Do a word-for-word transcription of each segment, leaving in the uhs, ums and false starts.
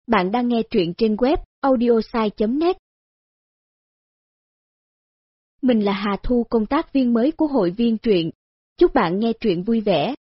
Bạn đang nghe truyện trên web audiosai chấm net. Mình là Hà Thu, công tác viên mới của hội viên truyện. Chúc bạn nghe truyện vui vẻ.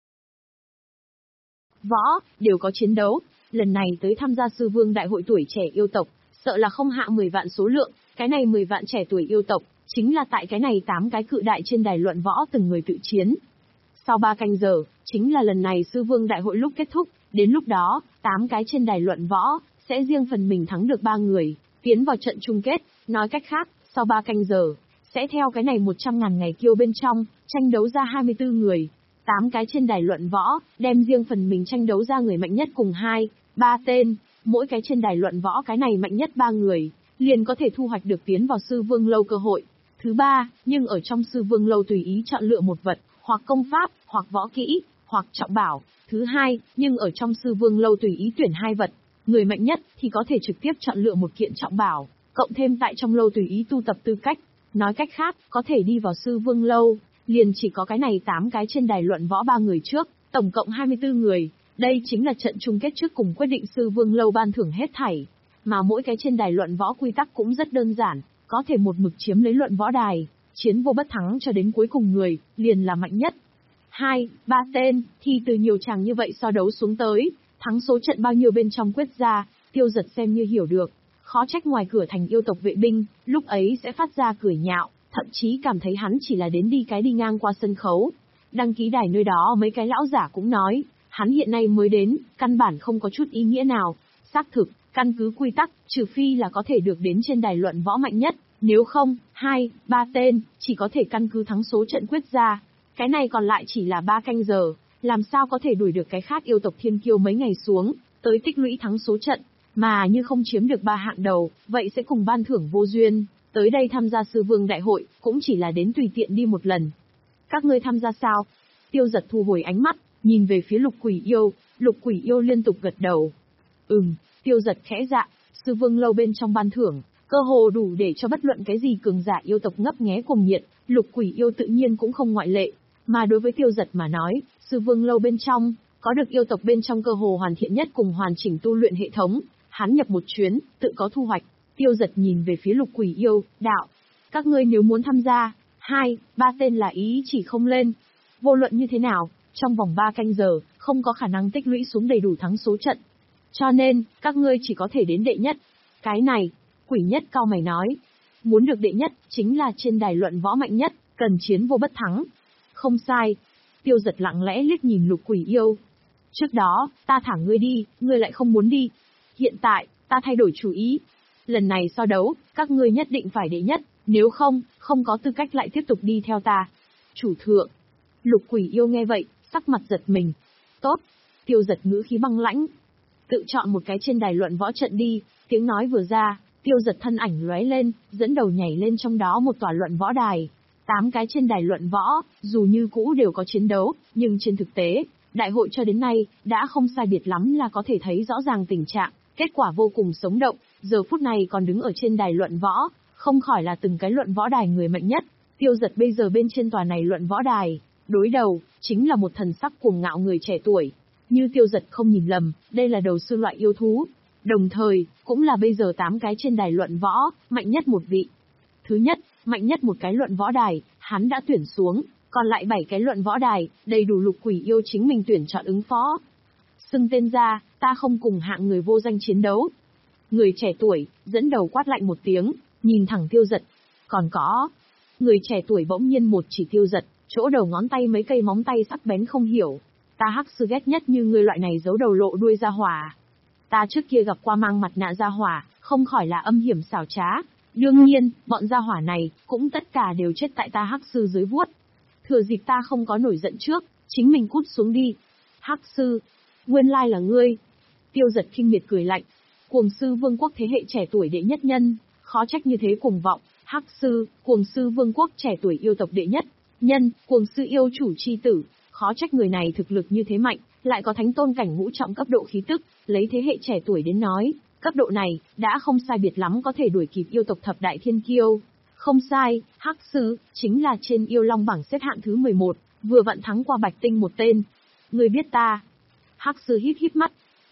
Võ, đều có chiến đấu, lần này tới tham gia sư vương đại hội tuổi trẻ yêu tộc, sợ là không hạ mười vạn số lượng, cái này mười vạn trẻ tuổi yêu tộc, chính là tại cái này tám cái cự đại trên đài luận võ từng người tự chiến. Sau ba canh giờ, chính là lần này sư vương đại hội lúc kết thúc, đến lúc đó, tám cái trên đài luận võ, sẽ riêng phần mình thắng được ba người, tiến vào trận chung kết, nói cách khác, sau ba canh giờ, sẽ theo cái này một trăm ngàn ngày kiêu bên trong, tranh đấu ra hai mươi tư người. Tám cái trên đài luận võ, đem riêng phần mình tranh đấu ra người mạnh nhất cùng hai, ba tên, mỗi cái trên đài luận võ cái này mạnh nhất ba người, liền có thể thu hoạch được tiến vào sư vương lâu cơ hội. Thứ ba, nhưng ở trong sư vương lâu tùy ý chọn lựa một vật, hoặc công pháp, hoặc võ kỹ, hoặc trọng bảo. Thứ hai, nhưng ở trong sư vương lâu tùy ý tuyển hai vật, người mạnh nhất thì có thể trực tiếp chọn lựa một kiện trọng bảo, cộng thêm tại trong lâu tùy ý tu tập tư cách. Nói cách khác, có thể đi vào sư vương lâu, liền chỉ có cái này tám cái trên đài luận võ ba người trước, tổng cộng hai mươi tư người. Đây chính là trận chung kết trước cùng quyết định sư vương lâu ban thưởng hết thảy. Mà mỗi cái trên đài luận võ quy tắc cũng rất đơn giản, có thể một mực chiếm lấy luận võ đài, chiến vô bất thắng cho đến cuối cùng người, liền là mạnh nhất. Hai, ba tên, thì từ nhiều chàng như vậy so đấu xuống tới, thắng số trận bao nhiêu bên trong quyết ra, Tiêu Giật xem như hiểu được. Khó trách ngoài cửa thành yêu tộc vệ binh, lúc ấy sẽ phát ra cười nhạo, thậm chí cảm thấy hắn chỉ là đến đi cái đi ngang qua sân khấu. Đăng ký đài nơi đó mấy cái lão giả cũng nói, hắn hiện nay mới đến, căn bản không có chút ý nghĩa nào. Xác thực, căn cứ quy tắc, trừ phi là có thể được đến trên đài luận võ mạnh nhất, nếu không, hai, ba tên, chỉ có thể căn cứ thắng số trận quyết ra. Cái này còn lại chỉ là ba canh giờ, làm sao có thể đuổi được cái khác yêu tộc thiên kiêu mấy ngày xuống, tới tích lũy thắng số trận, mà như không chiếm được ba hạng đầu, vậy sẽ cùng ban thưởng vô duyên, tới đây tham gia sư vương đại hội, cũng chỉ là đến tùy tiện đi một lần. Các ngươi tham gia sao? Tiêu Giật thu hồi ánh mắt, nhìn về phía Lục Quỷ Yêu, Lục Quỷ Yêu liên tục gật đầu. Ừm, Tiêu Giật khẽ dạ, sư vương lâu bên trong ban thưởng, cơ hồ đủ để cho bất luận cái gì cường giả yêu tộc ngấp nghé cùng nhiệt, Lục Quỷ Yêu tự nhiên cũng không ngoại lệ. Mà đối với Tiêu Giật mà nói, sư vương lâu bên trong, có được yêu tộc bên trong cơ hồ hoàn thiện nhất cùng hoàn chỉnh tu luyện hệ thống, hắn nhập một chuyến, tự có thu hoạch. Tiêu Giật nhìn về phía Lục Quỷ Yêu, đạo, các ngươi nếu muốn tham gia, hai, ba tên là ý chỉ không lên. Vô luận như thế nào, trong vòng ba canh giờ, không có khả năng tích lũy xuống đầy đủ thắng số trận. Cho nên, các ngươi chỉ có thể đến đệ nhất. Cái này, Quỷ Nhất cau mày nói, muốn được đệ nhất, chính là trên đài luận võ mạnh nhất, cần chiến vô bất thắng. Không sai. Tiêu Giật lặng lẽ liếc nhìn Lục Quỷ Yêu. Trước đó, ta thả ngươi đi, ngươi lại không muốn đi. Hiện tại, ta thay đổi chủ ý. Lần này so đấu, các ngươi nhất định phải đệ nhất, nếu không, không có tư cách lại tiếp tục đi theo ta. Chủ thượng. Lục Quỷ Yêu nghe vậy, sắc mặt giật mình. Tốt. Tiêu Giật ngữ khí băng lãnh. Tự chọn một cái trên đài luận võ trận đi, tiếng nói vừa ra, Tiêu Giật thân ảnh lóe lên, dẫn đầu nhảy lên trong đó một tòa luận võ đài. Tám cái trên đài luận võ, dù như cũ đều có chiến đấu, nhưng trên thực tế, đại hội cho đến nay, đã không sai biệt lắm là có thể thấy rõ ràng tình trạng, kết quả vô cùng sống động, giờ phút này còn đứng ở trên đài luận võ, không khỏi là từng cái luận võ đài người mạnh nhất. Tiêu Giật bây giờ bên trên tòa này luận võ đài, đối đầu, chính là một thần sắc cuồng ngạo người trẻ tuổi. Như Tiêu Giật không nhìn lầm, đây là đầu sư loại yêu thú. Đồng thời, cũng là bây giờ tám cái trên đài luận võ, mạnh nhất một vị. Thứ nhất, mạnh nhất một cái luận võ đài, hắn đã tuyển xuống, còn lại bảy cái luận võ đài, đầy đủ Lục Quỷ Yêu chính mình tuyển chọn ứng phó. Xưng tên ra, ta không cùng hạng người vô danh chiến đấu. Người trẻ tuổi, dẫn đầu quát lạnh một tiếng, nhìn thẳng Tiêu Giật. Còn có, người trẻ tuổi bỗng nhiên một chỉ Tiêu Giật, chỗ đầu ngón tay mấy cây móng tay sắc bén không hiểu. Ta hắc sư ghét nhất như người loại này giấu đầu lộ đuôi ra hỏa. Ta trước kia gặp qua mang mặt nạ ra hỏa, không khỏi là âm hiểm xảo trá. Đương nhiên, bọn gia hỏa này, cũng tất cả đều chết tại ta hắc sư dưới vuốt. Thừa dịp ta không có nổi giận trước, chính mình cút xuống đi. Hắc sư, nguyên lai là ngươi. Tiêu Giật khinh miệt cười lạnh. Cuồng sư vương quốc thế hệ trẻ tuổi đệ nhất nhân, khó trách như thế cuồng vọng. Hắc sư, cuồng sư vương quốc trẻ tuổi yêu tộc đệ nhất nhân, cuồng sư yêu chủ chi tử, khó trách người này thực lực như thế mạnh, lại có thánh tôn cảnh ngũ trọng cấp độ khí tức, lấy thế hệ trẻ tuổi đến nói, cấp độ này, đã không sai biệt lắm có thể đuổi kịp yêu tộc thập đại thiên kiêu. Không sai, Hắc sư, chính là trên yêu long bảng xếp hạng thứ mười một, vừa vặn thắng qua Bạch Tinh một tên. Người biết ta. Hắc sư híp híp mắt.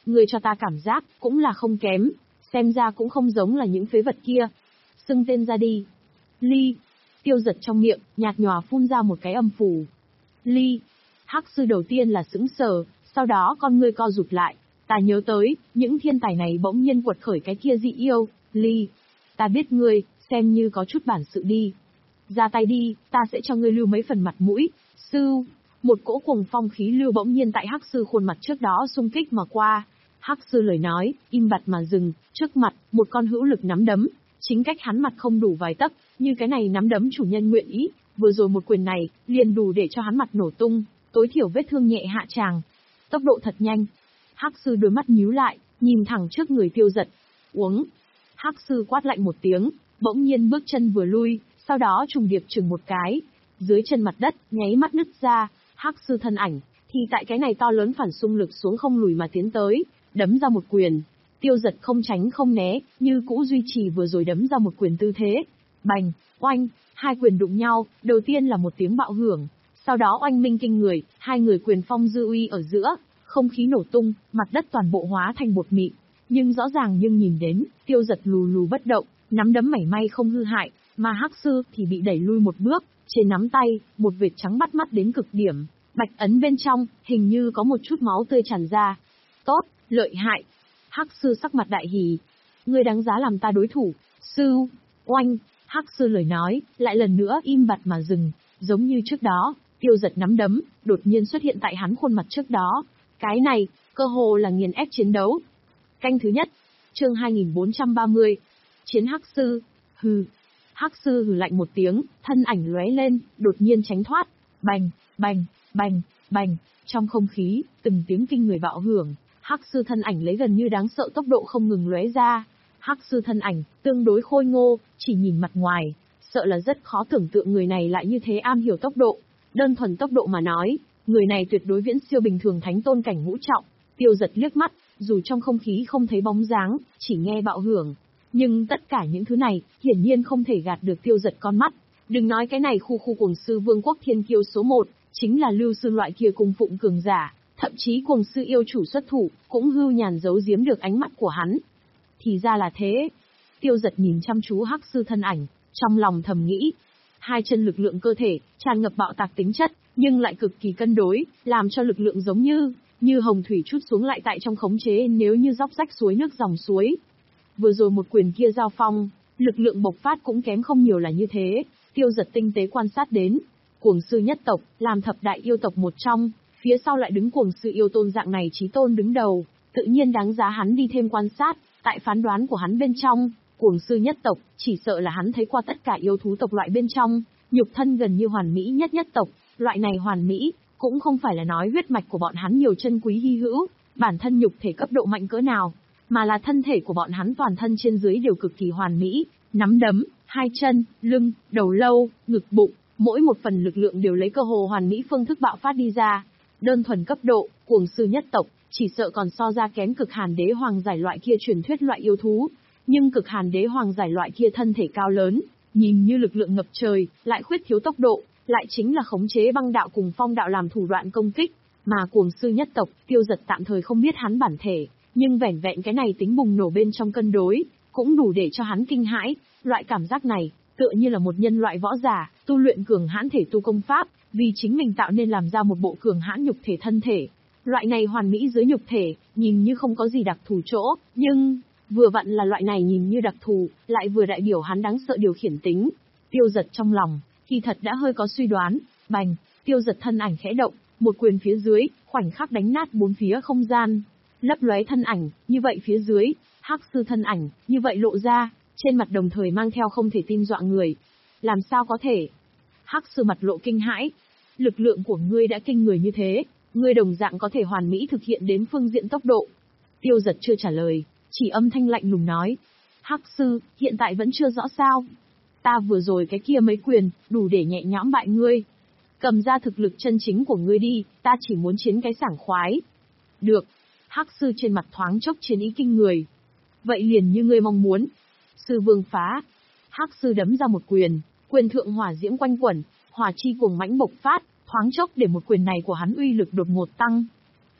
Ngươi cho ta cảm giác, cũng là không kém, xem ra cũng không giống là những phế vật kia. Xưng tên ra đi. Ly. Tiêu Giật trong miệng, nhạt nhòa phun ra một cái âm phù. Ly. Hắc sư đầu tiên là sững sờ, sau đó con ngươi co rụt lại. Ta nhớ tới, những thiên tài này bỗng nhiên quật khởi cái kia dị yêu. Ly. Ta biết ngươi, xem như có chút bản sự đi. Ra tay đi, ta sẽ cho ngươi lưu mấy phần mặt mũi. Sư. Một cỗ cuồng phong khí lưu bỗng nhiên tại Hắc sư khuôn mặt trước đó xung kích mà qua. Hắc sư lời nói, im bặt mà dừng, trước mặt, một con hữu lực nắm đấm. Chính cách hắn mặt không đủ vài tấc, như cái này nắm đấm chủ nhân nguyện ý, vừa rồi một quyền này, liền đủ để cho hắn mặt nổ tung, tối thiểu vết thương nhẹ hạ tràng. Tốc độ thật nhanh. Hắc sư đôi mắt nhíu lại, nhìn thẳng trước người Tiêu Giật. Uống. Hắc sư quát lạnh một tiếng, bỗng nhiên bước chân vừa lui, sau đó trùng điệp chừng một cái. Dưới chân mặt đất, nháy mắt nứt ra, Hắc sư thân ảnh, thì tại cái này to lớn phản xung lực xuống không lùi mà tiến tới, đấm ra một quyền. Tiêu Giật không tránh không né, như cũ duy trì vừa rồi đấm ra một quyền tư thế. Bành, oanh, hai quyền đụng nhau, đầu tiên là một tiếng bạo hưởng, sau đó oanh minh kinh người, hai người quyền phong dư uy ở giữa, không khí nổ tung, mặt đất toàn bộ hóa thành bột mịn. Nhưng rõ ràng nhưng nhìn đến, Tiêu Giật lù lù bất động, nắm đấm mảy may không hư hại, mà Hắc sư thì bị đẩy lui một bước, trên nắm tay, một vệt trắng bắt mắt đến cực điểm, bạch ấn bên trong, hình như có một chút máu tươi tràn ra. Tốt, lợi hại. Hắc sư sắc mặt đại hỉ. Ngươi đáng giá làm ta đối thủ, sư. Oanh, Hắc sư lời nói, lại lần nữa im bặt mà dừng, giống như trước đó, Tiêu Giật nắm đấm, đột nhiên xuất hiện tại hắn khuôn mặt trước đó. Cái này, cơ hồ là nghiền ép chiến đấu. Canh thứ nhất, chương hai nghìn bốn trăm ba mươi. Chiến Hắc sư. Hừ. Hắc sư hừ lạnh một tiếng, thân ảnh lóe lên, đột nhiên tránh thoát. Bành, bành, bành, bành, trong không khí, từng tiếng kinh người bạo hưởng. Hắc sư thân ảnh lấy gần như đáng sợ tốc độ không ngừng lóe ra. Hắc sư thân ảnh, tương đối khôi ngô, chỉ nhìn mặt ngoài, sợ là rất khó tưởng tượng người này lại như thế am hiểu tốc độ. Đơn thuần tốc độ mà nói, người này tuyệt đối viễn siêu bình thường thánh tôn cảnh ngũ trọng. Tiêu Giật liếc mắt, dù trong không khí không thấy bóng dáng, chỉ nghe bạo hưởng. Nhưng tất cả những thứ này, hiển nhiên không thể gạt được Tiêu Giật con mắt. Đừng nói cái này khu khu cuồng sư vương quốc thiên kiêu số một, chính là lưu sư loại kia cung phụng cường giả. Thậm chí cuồng sư yêu chủ xuất thủ, cũng hưu nhàn giấu giếm được ánh mắt của hắn. Thì ra là thế. Tiêu Giật nhìn chăm chú Hắc sư thân ảnh, trong lòng thầm nghĩ. Hai chân lực lượng cơ thể, tràn ngập bạo tạc tính chất, nhưng lại cực kỳ cân đối, làm cho lực lượng giống như, như hồng thủy trút xuống lại tại trong khống chế nếu như róc rách suối nước dòng suối. Vừa rồi một quyền kia giao phong, lực lượng bộc phát cũng kém không nhiều là như thế. Tiêu Giật tinh tế quan sát đến. Cuồng sư nhất tộc, làm thập đại yêu tộc một trong. Phía sau lại đứng cuồng sư yêu tôn dạng này chí tôn đứng đầu, tự nhiên đáng giá hắn đi thêm quan sát, tại phán đoán của hắn bên trong, cuồng sư nhất tộc, chỉ sợ là hắn thấy qua tất cả yêu thú tộc loại bên trong, nhục thân gần như hoàn mỹ nhất nhất tộc, loại này hoàn mỹ, cũng không phải là nói huyết mạch của bọn hắn nhiều chân quý hy hữu, bản thân nhục thể cấp độ mạnh cỡ nào, mà là thân thể của bọn hắn toàn thân trên dưới đều cực kỳ hoàn mỹ, nắm đấm, hai chân, lưng, đầu lâu, ngực bụng, mỗi một phần lực lượng đều lấy cơ hồ hoàn mỹ phương thức bạo phát đi ra. Đơn thuần cấp độ, cuồng sư nhất tộc, chỉ sợ còn so ra kém cực hàn đế hoàng giải loại kia truyền thuyết loại yêu thú. Nhưng cực hàn đế hoàng giải loại kia thân thể cao lớn, nhìn như lực lượng ngập trời, lại khuyết thiếu tốc độ, lại chính là khống chế băng đạo cùng phong đạo làm thủ đoạn công kích. Mà cuồng sư nhất tộc, Tiêu Giật tạm thời không biết hắn bản thể, nhưng vẻn vẹn cái này tính bùng nổ bên trong cân đối, cũng đủ để cho hắn kinh hãi. Loại cảm giác này, tựa như là một nhân loại võ giả, tu luyện cường hãn thể tu công pháp, vì chính mình tạo nên làm ra một bộ cường hãn nhục thể thân thể. Loại này hoàn mỹ dưới nhục thể, nhìn như không có gì đặc thù chỗ, nhưng, vừa vặn là loại này nhìn như đặc thù, lại vừa đại biểu hắn đáng sợ điều khiển tính. Tiêu Giật trong lòng, kỳ thật đã hơi có suy đoán, bành, Tiêu Giật thân ảnh khẽ động, một quyền phía dưới, khoảnh khắc đánh nát bốn phía không gian. Lấp lóe thân ảnh, như vậy phía dưới, Hắc sư thân ảnh, như vậy lộ ra, trên mặt đồng thời mang theo không thể tin dọa người. Làm sao có thể? Hắc sư mặt lộ kinh hãi. Lực lượng của ngươi đã kinh người như thế, ngươi đồng dạng có thể hoàn mỹ thực hiện đến phương diện tốc độ. Tiêu Giật chưa trả lời, chỉ âm thanh lạnh lùng nói. Hắc sư, hiện tại vẫn chưa rõ sao? Ta vừa rồi cái kia mấy quyền, đủ để nhẹ nhõm bại ngươi. Cầm ra thực lực chân chính của ngươi đi, ta chỉ muốn chiến cái sảng khoái. Được. Hắc sư trên mặt thoáng chốc chiến ý kinh người. Vậy liền như ngươi mong muốn. Sư vương phá. Hắc sư đấm ra một quyền, quyền thượng hỏa diễm quanh quẩn, hỏa chi cuồng mãnh bộc phát, thoáng chốc để một quyền này của hắn uy lực đột ngột tăng.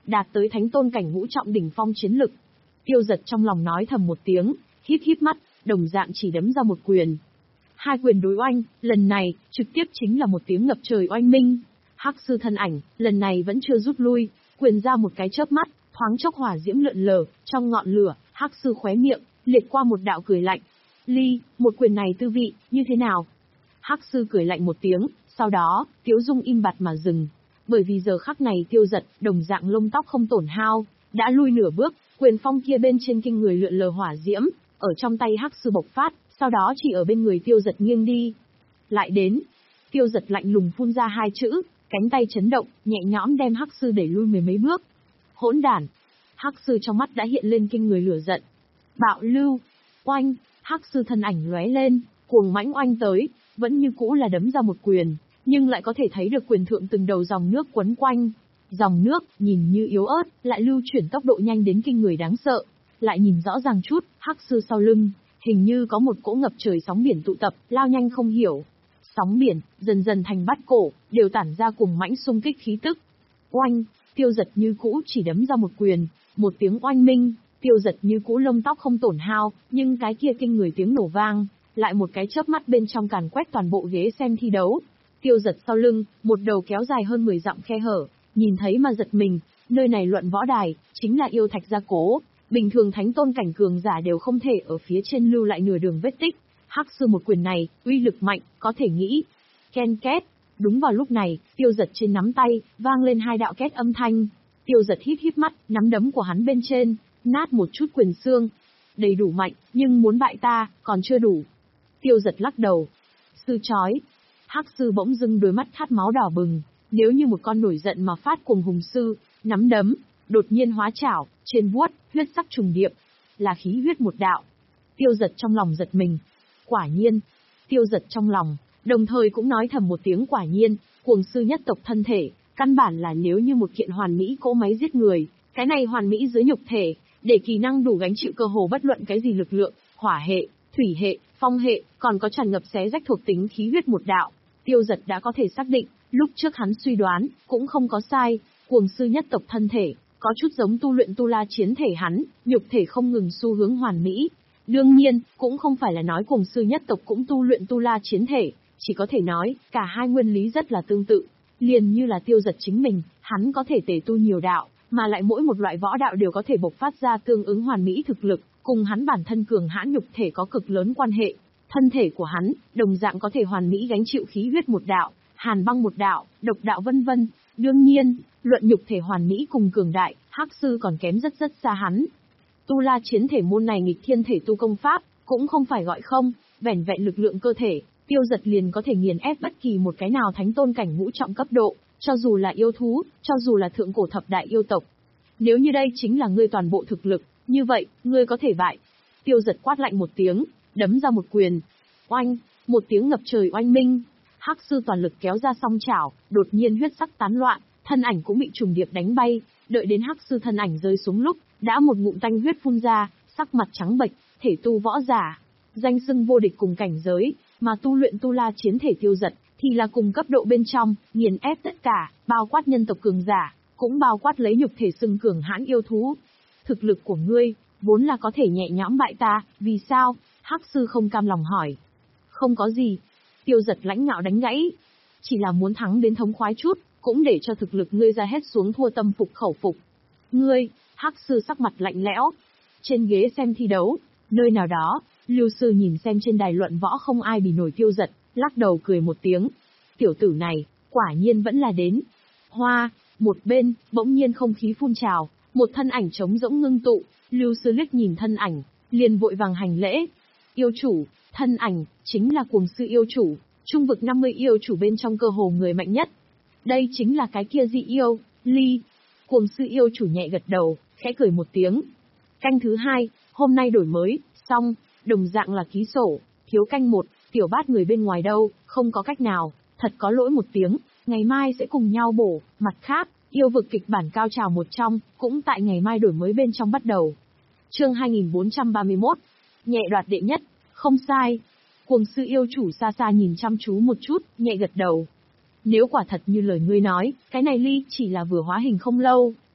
đạt tới thánh tôn cảnh ngũ trọng đỉnh phong chiến lực. Tiêu Giật trong lòng nói thầm một tiếng, híp híp mắt, đồng dạng chỉ đấm ra một quyền. Hai quyền đối oanh, lần này, trực tiếp chính là một tiếng ngập trời oanh minh. Hắc sư thân ảnh, lần này vẫn chưa rút lui, quyền ra một cái chớp mắt, thoáng chốc hỏa diễm lượn lờ, trong ngọn lửa, Hắc sư khóe miệng, liệt qua một đạo cười lạnh. Ly, một quyền này tư vị, như thế nào? Hắc sư cười lạnh một tiếng, sau đó, Tiếu Dung im bặt mà dừng. Bởi vì giờ khắc này Tiêu Giật, đồng dạng lông tóc không tổn hao, đã lui nửa bước, quyền phong kia bên trên kinh người lượn lờ hỏa diễm, ở trong tay Hắc sư bộc phát, sau đó chỉ ở bên người Tiêu Giật nghiêng đi. Lại đến, Tiêu Giật lạnh lùng phun ra hai chữ, cánh tay chấn động, nhẹ nhõm đem Hắc sư đẩy lui mười mấy bước. Hỗn đản! Hắc sư trong mắt đã hiện lên kinh người lửa giận. Bạo lưu! Oanh! Hắc sư thân ảnh lóe lên, cuồng mãnh oanh tới, vẫn như cũ là đấm ra một quyền, nhưng lại có thể thấy được quyền thượng từng đầu dòng nước quấn quanh. Dòng nước, nhìn như yếu ớt, lại lưu chuyển tốc độ nhanh đến kinh người đáng sợ. Lại nhìn rõ ràng chút, Hắc sư sau lưng, hình như có một cỗ ngập trời sóng biển tụ tập, lao nhanh không hiểu. Sóng biển, dần dần thành bát cổ, đều tản ra cùng mãnh xung kích khí tức. Oanh! Tiêu Giật như cũ chỉ đấm ra một quyền, một tiếng oanh minh, Tiêu Giật như cũ lông tóc không tổn hao, nhưng cái kia kinh người tiếng nổ vang, lại một cái chớp mắt bên trong càn quét toàn bộ ghế xem thi đấu. Tiêu Giật sau lưng, một đầu kéo dài hơn mười dặm khe hở, nhìn thấy mà giật mình, nơi này luận võ đài, chính là yêu thạch gia cố, bình thường thánh tôn cảnh cường giả đều không thể ở phía trên lưu lại nửa đường vết tích. Hắc sư một quyền này, uy lực mạnh, có thể nghĩ. Ken két, đúng vào lúc này, Tiêu Giật trên nắm tay, vang lên hai đạo két âm thanh. Tiêu Giật híp híp mắt, nắm đấm của hắn bên trên, nát một chút quyền xương. Đầy đủ mạnh, nhưng muốn bại ta, còn chưa đủ. Tiêu Giật lắc đầu. Sư chói. Hắc sư bỗng dưng đôi mắt khát máu đỏ bừng, nếu như một con nổi giận mà phát cuồng hùng sư, nắm đấm, đột nhiên hóa chảo, trên vuốt, huyết sắc trùng điệp, là khí huyết một đạo. Tiêu Giật trong lòng giật mình. Quả nhiên. Tiêu Giật trong lòng, đồng thời cũng nói thầm một tiếng quả nhiên, cuồng sư nhất tộc thân thể, căn bản là nếu như một kiện hoàn mỹ cỗ máy giết người, cái này hoàn mỹ dưới nhục thể, để kỳ năng đủ gánh chịu cơ hồ bất luận cái gì lực lượng, hỏa hệ, thủy hệ, phong hệ, còn có tràn ngập xé rách thuộc tính khí huyết một đạo. Tiêu Giật đã có thể xác định, lúc trước hắn suy đoán, cũng không có sai, cuồng sư nhất tộc thân thể, có chút giống tu luyện tu la chiến thể hắn, nhục thể không ngừng xu hướng hoàn mỹ. Đương nhiên, cũng không phải là nói cuồng sư nhất tộc cũng tu luyện tu la chiến thể, chỉ có thể nói, cả hai nguyên lý rất là tương tự. Liền như là Tiêu Giật chính mình, hắn có thể tề tu nhiều đạo, mà lại mỗi một loại võ đạo đều có thể bộc phát ra tương ứng hoàn mỹ thực lực, cùng hắn bản thân cường hãn nhục thể có cực lớn quan hệ. Thân thể của hắn, đồng dạng có thể hoàn mỹ gánh chịu khí huyết một đạo, hàn băng một đạo, độc đạo vân vân. Đương nhiên, luận nhục thể hoàn mỹ cùng cường đại, Hắc sư còn kém rất rất xa hắn. Tu la chiến thể môn này nghịch thiên thể tu công pháp, cũng không phải gọi không, vẻn vẹn lực lượng cơ thể, Tiêu Giật liền có thể nghiền ép bất kỳ một cái nào thánh tôn cảnh ngũ trọng cấp độ, cho dù là yêu thú, cho dù là thượng cổ thập đại yêu tộc. Nếu như đây chính là ngươi toàn bộ thực lực, như vậy, ngươi có thể bại. Tiêu Giật quát lạnh một tiếng, đấm ra một quyền. Oanh, một tiếng ngập trời oanh minh. Hắc sư toàn lực kéo ra song chảo, đột nhiên huyết sắc tán loạn, thân ảnh cũng bị trùng điệp đánh bay, đợi đến Hắc sư thân ảnh rơi xuống lúc, đã một ngụm tanh huyết phun ra, sắc mặt trắng bệch, thể tu võ giả, danh xưng vô địch cùng cảnh giới, mà tu luyện tu la chiến thể Tiêu Giật thì là cùng cấp độ bên trong, nghiền ép tất cả, bao quát nhân tộc cường giả, cũng bao quát lấy nhục thể xưng cường hãn yêu thú. Thực lực của ngươi, vốn là có thể nhẹ nhõm bại ta, vì sao? Hắc sư không cam lòng hỏi. Không có gì. Tiêu Giật lãnh ngạo đánh gãy. Chỉ là muốn thắng đến thống khoái chút, cũng để cho thực lực ngươi ra hết xuống thua tâm phục khẩu phục. Ngươi, Hắc sư sắc mặt lạnh lẽo. Trên ghế xem thi đấu, nơi nào đó, Lưu sư nhìn xem trên đài luận võ không ai bì nổi Tiêu Giật, lắc đầu cười một tiếng. Tiểu tử này, quả nhiên vẫn là đến. Hoa, một bên, bỗng nhiên không khí phun trào, một thân ảnh trống rỗng ngưng tụ, Lưu sư liếc nhìn thân ảnh, liền vội vàng hành lễ. Yêu chủ, thân ảnh, chính là cuồng sư yêu chủ, trung vực năm mươi yêu chủ bên trong cơ hồ người mạnh nhất. Đây chính là cái kia dị yêu, Ly. Cuồng sư yêu chủ nhẹ gật đầu, khẽ cười một tiếng. Canh thứ hai, hôm nay đổi mới, xong, đồng dạng là ký sổ, thiếu canh một, tiểu bát người bên ngoài đâu, không có cách nào, thật có lỗi một tiếng, ngày mai sẽ cùng nhau bổ, mặt khác, yêu vực kịch bản cao trào một trong, cũng tại ngày mai đổi mới bên trong bắt đầu. Chương hai nghìn bốn trăm ba mươi mốt, nhẹ đoạt đệ nhất, không sai. Cuồng sư yêu chủ xa xa nhìn chăm chú một chút, nhẹ gật đầu. Nếu quả thật như lời ngươi nói, cái này Ly chỉ là vừa hóa hình không lâu,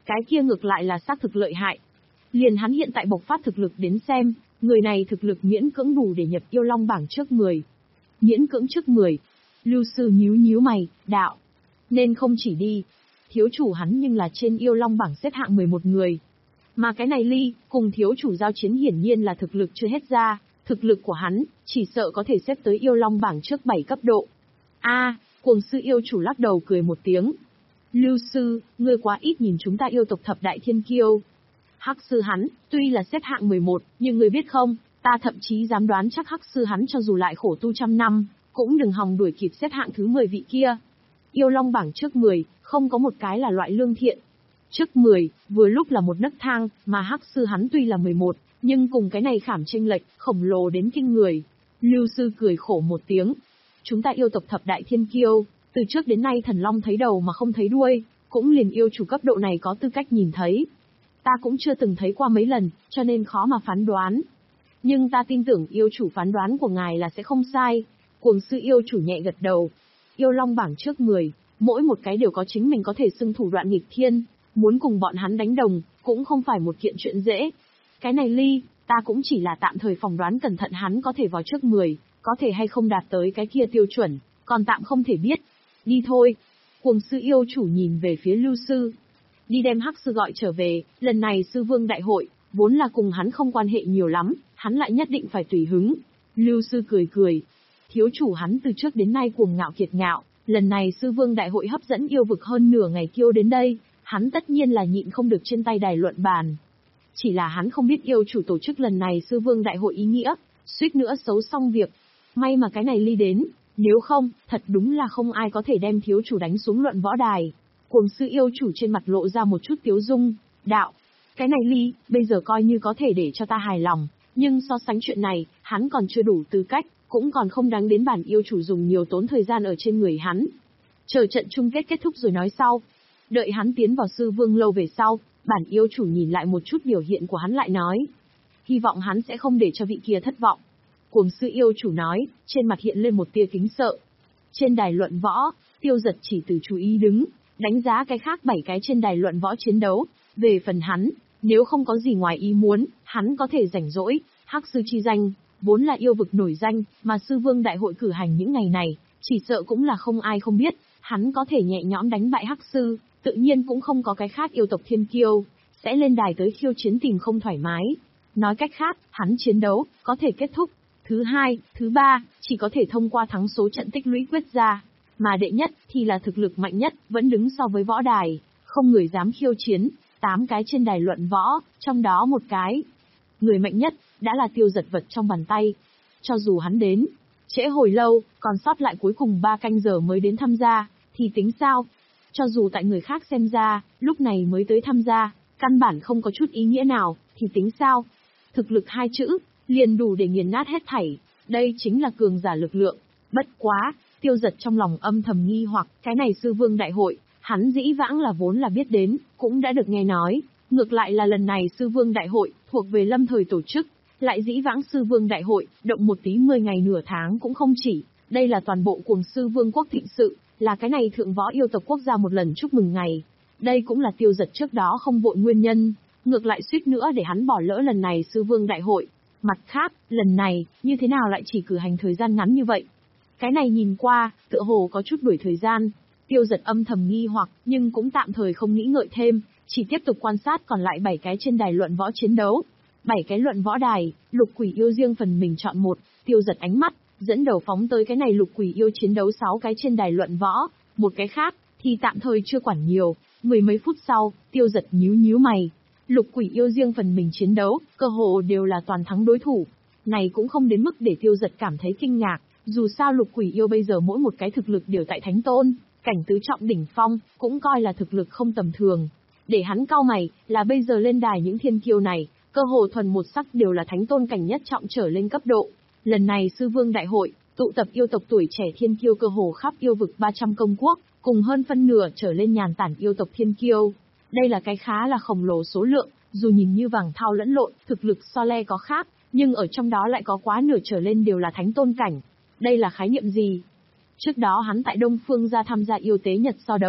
cái kia ngược lại là xác thực lợi hại. Liền hắn hiện tại bộc phát thực lực đến xem, người này thực lực miễn cưỡng đủ để nhập yêu long bảng trước mười. Miễn cưỡng trước mười. Lưu Sư nhíu nhíu mày, đạo. Nên không chỉ đi. Thiếu chủ hắn nhưng là trên yêu long bảng xếp hạng mười một người. Mà cái này Ly, cùng thiếu chủ giao chiến hiển nhiên là thực lực chưa hết ra, thực lực của hắn, chỉ sợ có thể xếp tới yêu long bảng trước bảy cấp độ. A, cuồng sư yêu chủ lắc đầu cười một tiếng. Lưu Sư, ngươi quá ít nhìn chúng ta yêu tộc thập đại thiên kiêu. Hắc sư hắn, tuy là xếp hạng mười một, nhưng ngươi biết không, ta thậm chí dám đoán chắc hắc sư hắn cho dù lại khổ tu trăm năm, cũng đừng hòng đuổi kịp xếp hạng thứ mười vị kia. Yêu long bảng trước mười, không có một cái là loại lương thiện. Trước mười, vừa lúc là một nấc thang, mà hắc sư hắn tuy là mười một, nhưng cùng cái này khảm chênh lệch, khổng lồ đến kinh người. Lưu Sư cười khổ một tiếng. Chúng ta yêu tộc thập đại thiên kiêu, từ trước đến nay thần long thấy đầu mà không thấy đuôi, cũng liền yêu chủ cấp độ này có tư cách nhìn thấy. Ta cũng chưa từng thấy qua mấy lần, cho nên khó mà phán đoán. Nhưng ta tin tưởng yêu chủ phán đoán của ngài là sẽ không sai. Cuồng sư yêu chủ nhẹ gật đầu. Yêu long bảng trước mười, mỗi một cái đều có chính mình có thể xưng thủ đoạn nghịch thiên, muốn cùng bọn hắn đánh đồng, cũng không phải một kiện chuyện dễ. Cái này Ly, ta cũng chỉ là tạm thời phỏng đoán cẩn thận hắn có thể vào trước mười, có thể hay không đạt tới cái kia tiêu chuẩn, còn tạm không thể biết. Đi thôi. Cuồng sư yêu chủ nhìn về phía Lưu Sư. Đi đem hắc sư gọi trở về, lần này sư vương đại hội, vốn là cùng hắn không quan hệ nhiều lắm, hắn lại nhất định phải tùy hứng. Lưu Sư cười cười. Thiếu chủ hắn từ trước đến nay cuồng ngạo kiệt ngạo, lần này sư vương đại hội hấp dẫn yêu vực hơn nửa ngày kiêu đến đây, hắn tất nhiên là nhịn không được trên tay đài luận bàn. Chỉ là hắn không biết yêu chủ tổ chức lần này sư vương đại hội ý nghĩa, suýt nữa xấu xong việc. May mà cái này Ly đến, nếu không, thật đúng là không ai có thể đem thiếu chủ đánh xuống luận võ đài. Cuồng sư yêu chủ trên mặt lộ ra một chút tiếu dung, đạo. Cái này Ly, bây giờ coi như có thể để cho ta hài lòng, nhưng so sánh chuyện này, hắn còn chưa đủ tư cách, cũng còn không đáng đến bản yêu chủ dùng nhiều tốn thời gian ở trên người hắn. Chờ trận chung kết kết thúc rồi nói sau. Đợi hắn tiến vào sư vương lâu về sau, bản yêu chủ nhìn lại một chút biểu hiện của hắn lại nói. Hy vọng hắn sẽ không để cho vị kia thất vọng. Cuồng sư yêu chủ nói, trên mặt hiện lên một tia kính sợ. Trên đài luận võ, Tiêu Giật chỉ từ chú ý đứng, đánh giá cái khác bảy cái trên đài luận võ chiến đấu. Về phần hắn, nếu không có gì ngoài ý muốn, hắn có thể rảnh rỗi. Hắc sư chi danh, vốn là yêu vực nổi danh, mà sư vương đại hội cử hành những ngày này, chỉ sợ cũng là không ai không biết, hắn có thể nhẹ nhõm đánh bại hắc sư, tự nhiên cũng không có cái khác yêu tộc thiên kiêu, sẽ lên đài tới khiêu chiến tìm không thoải mái. Nói cách khác, hắn chiến đấu, có thể kết thúc. Thứ hai, thứ ba, chỉ có thể thông qua thắng số trận tích lũy quyết ra. Mà đệ nhất, thì là thực lực mạnh nhất, vẫn đứng so với võ đài, không người dám khiêu chiến, tám cái trên đài luận võ, trong đó một cái. Người mạnh nhất, đã là Tiêu Giật vật trong bàn tay. Cho dù hắn đến, trễ hồi lâu, còn sót lại cuối cùng ba canh giờ mới đến tham gia, thì tính sao? Cho dù tại người khác xem ra, lúc này mới tới tham gia, căn bản không có chút ý nghĩa nào, thì tính sao? Thực lực hai chữ, liền đủ để nghiền nát hết thảy, đây chính là cường giả lực lượng. Bất quá, Tiêu Giật trong lòng âm thầm nghi hoặc, cái này sư vương đại hội, hắn dĩ vãng là vốn là biết đến, cũng đã được nghe nói, ngược lại là lần này sư vương đại hội, thuộc về lâm thời tổ chức, lại dĩ vãng sư vương đại hội, động một tí mười ngày nửa tháng cũng không chỉ, đây là toàn bộ cuồng sư vương quốc thịnh sự, là cái này thượng võ yêu tộc quốc gia một lần chúc mừng ngày. Đây cũng là Tiêu Giật trước đó không vội nguyên nhân, ngược lại suýt nữa để hắn bỏ lỡ lần này sư vương đại hội. Mặt khác, lần này, như thế nào lại chỉ cử hành thời gian ngắn như vậy? Cái này nhìn qua, tựa hồ có chút đuổi thời gian. Tiêu Giật âm thầm nghi hoặc, nhưng cũng tạm thời không nghĩ ngợi thêm, chỉ tiếp tục quan sát còn lại bảy cái trên đài luận võ chiến đấu. Bảy cái luận võ đài, lục quỷ yêu riêng phần mình chọn một, Tiêu Giật ánh mắt, dẫn đầu phóng tới cái này lục quỷ yêu chiến đấu sáu cái trên đài luận võ, một cái khác, thì tạm thời chưa quản nhiều. Mười mấy phút sau, Tiêu Giật nhíu nhíu mày. Lục quỷ yêu riêng phần mình chiến đấu, cơ hồ đều là toàn thắng đối thủ. Này cũng không đến mức để Tiêu Giật cảm thấy kinh ngạc, dù sao lục quỷ yêu bây giờ mỗi một cái thực lực đều tại thánh tôn, cảnh tứ trọng đỉnh phong, cũng coi là thực lực không tầm thường. Để hắn cau mày, là bây giờ lên đài những thiên kiêu này, cơ hồ thuần một sắc đều là thánh tôn cảnh nhất trọng trở lên cấp độ. Lần này sư vương đại hội, tụ tập yêu tộc tuổi trẻ thiên kiêu cơ hồ khắp yêu vực ba trăm công quốc, cùng hơn phân nửa trở lên nhàn tản yêu tộc thiên kiêu. Đây là cái khá là khổng lồ số lượng, dù nhìn như vàng thao lẫn lộn, thực lực so le có khác, nhưng ở trong đó lại có quá nửa trở lên đều là thánh tôn cảnh. Đây là khái niệm gì? Trước đó hắn tại Đông Phương ra tham gia yêu tế Nhật so đấu,